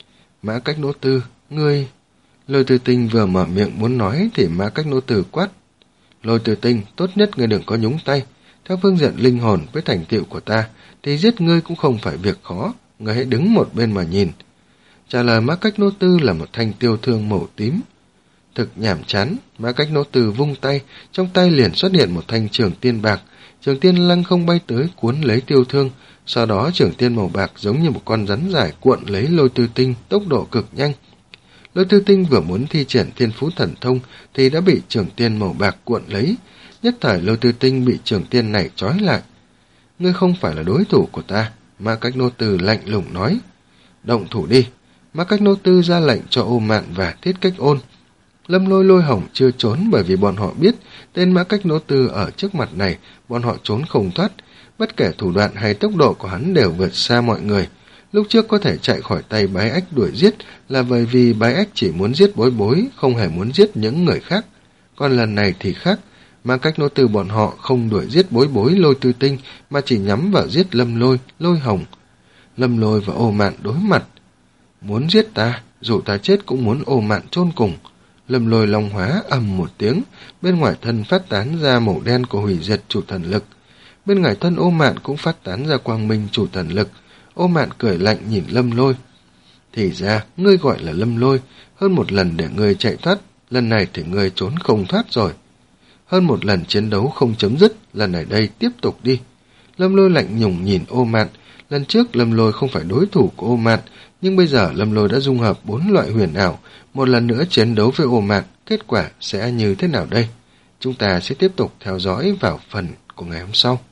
Mã Cách Nỗ Tư, ngươi... Lôi Tư Tinh vừa mở miệng muốn nói thì Mã Cách Nỗ Tư quát. Lôi Tư Tinh, tốt nhất ngươi đừng có nhúng tay. Theo phương diện linh hồn với thành tựu của ta, thì giết ngươi cũng không phải việc khó. Ngươi hãy đứng một bên mà nhìn. Trả lời Mã Cách Nỗ Tư là một thanh tiêu thương màu tím. Thực nhảm chán, Mã Cách Nỗ Tư vung tay, trong tay liền xuất hiện một thanh trường tiên bạc. Trường tiên lăng không bay tới cuốn lấy tiêu thương, sau đó trường tiên màu bạc giống như một con rắn dài cuộn lấy Lôi Tư Tinh, tốc độ cực nhanh. Lôi Tư Tinh vừa muốn thi triển thiên phú thần thông thì đã bị trường tiên màu bạc cuộn lấy. Nhất thời Lôi Tư Tinh bị trường tiên này trói lại. Ngươi không phải là đối thủ của ta, Mã Cách Nỗ Tư lạnh lùng nói. Động thủ đi. Mã Cách Nỗ Tư ra lệnh cho Ô Mạn và Thiết Cách Ôn. Lâm Lôi Lôi Hồng chưa trốn bởi vì bọn họ biết tên Mã Cách Nỗ Tư ở trước mặt này, bọn họ trốn không thoát. Bất kể thủ đoạn hay tốc độ của hắn đều vượt xa mọi người. Lúc trước có thể chạy khỏi tay Bái Ách đuổi giết là bởi vì Bái Ách chỉ muốn giết Bối Bối, không hề muốn giết những người khác. Còn lần này thì khác, Mã Cách Nỗ Tư bọn họ không đuổi giết Bối Bối Lôi Tư Tinh mà chỉ nhắm vào giết Lâm Lôi, Lôi Hồng. Lâm Lôi và Ô Mạn đối mặt. Muốn giết ta, dù ta chết cũng muốn Ô Mạn chôn cùng. Lâm Lôi long hóa ầm một tiếng, bên ngoài thân phát tán ra màu đen của hủy diệt chủ thần lực. Bên ngoài thân Ô Mạn cũng phát tán ra quang minh chủ thần lực. Ô Mạn cười lạnh nhìn Lâm Lôi. Thì ra, ngươi gọi là Lâm Lôi, hơn một lần để ngươi chạy thoát, lần này thì ngươi trốn không thoát rồi. Hơn một lần chiến đấu không chấm dứt, lần này đây tiếp tục đi. Lâm Lôi lạnh nhùng nhìn Ô Mạn. Lần trước Lâm Lôi không phải đối thủ của Ô Mạn, nhưng bây giờ Lâm Lôi đã dung hợp bốn loại huyền ảo, một lần nữa chiến đấu với Ô Mạn, kết quả sẽ như thế nào đây? Chúng ta sẽ tiếp tục theo dõi vào phần của ngày hôm sau.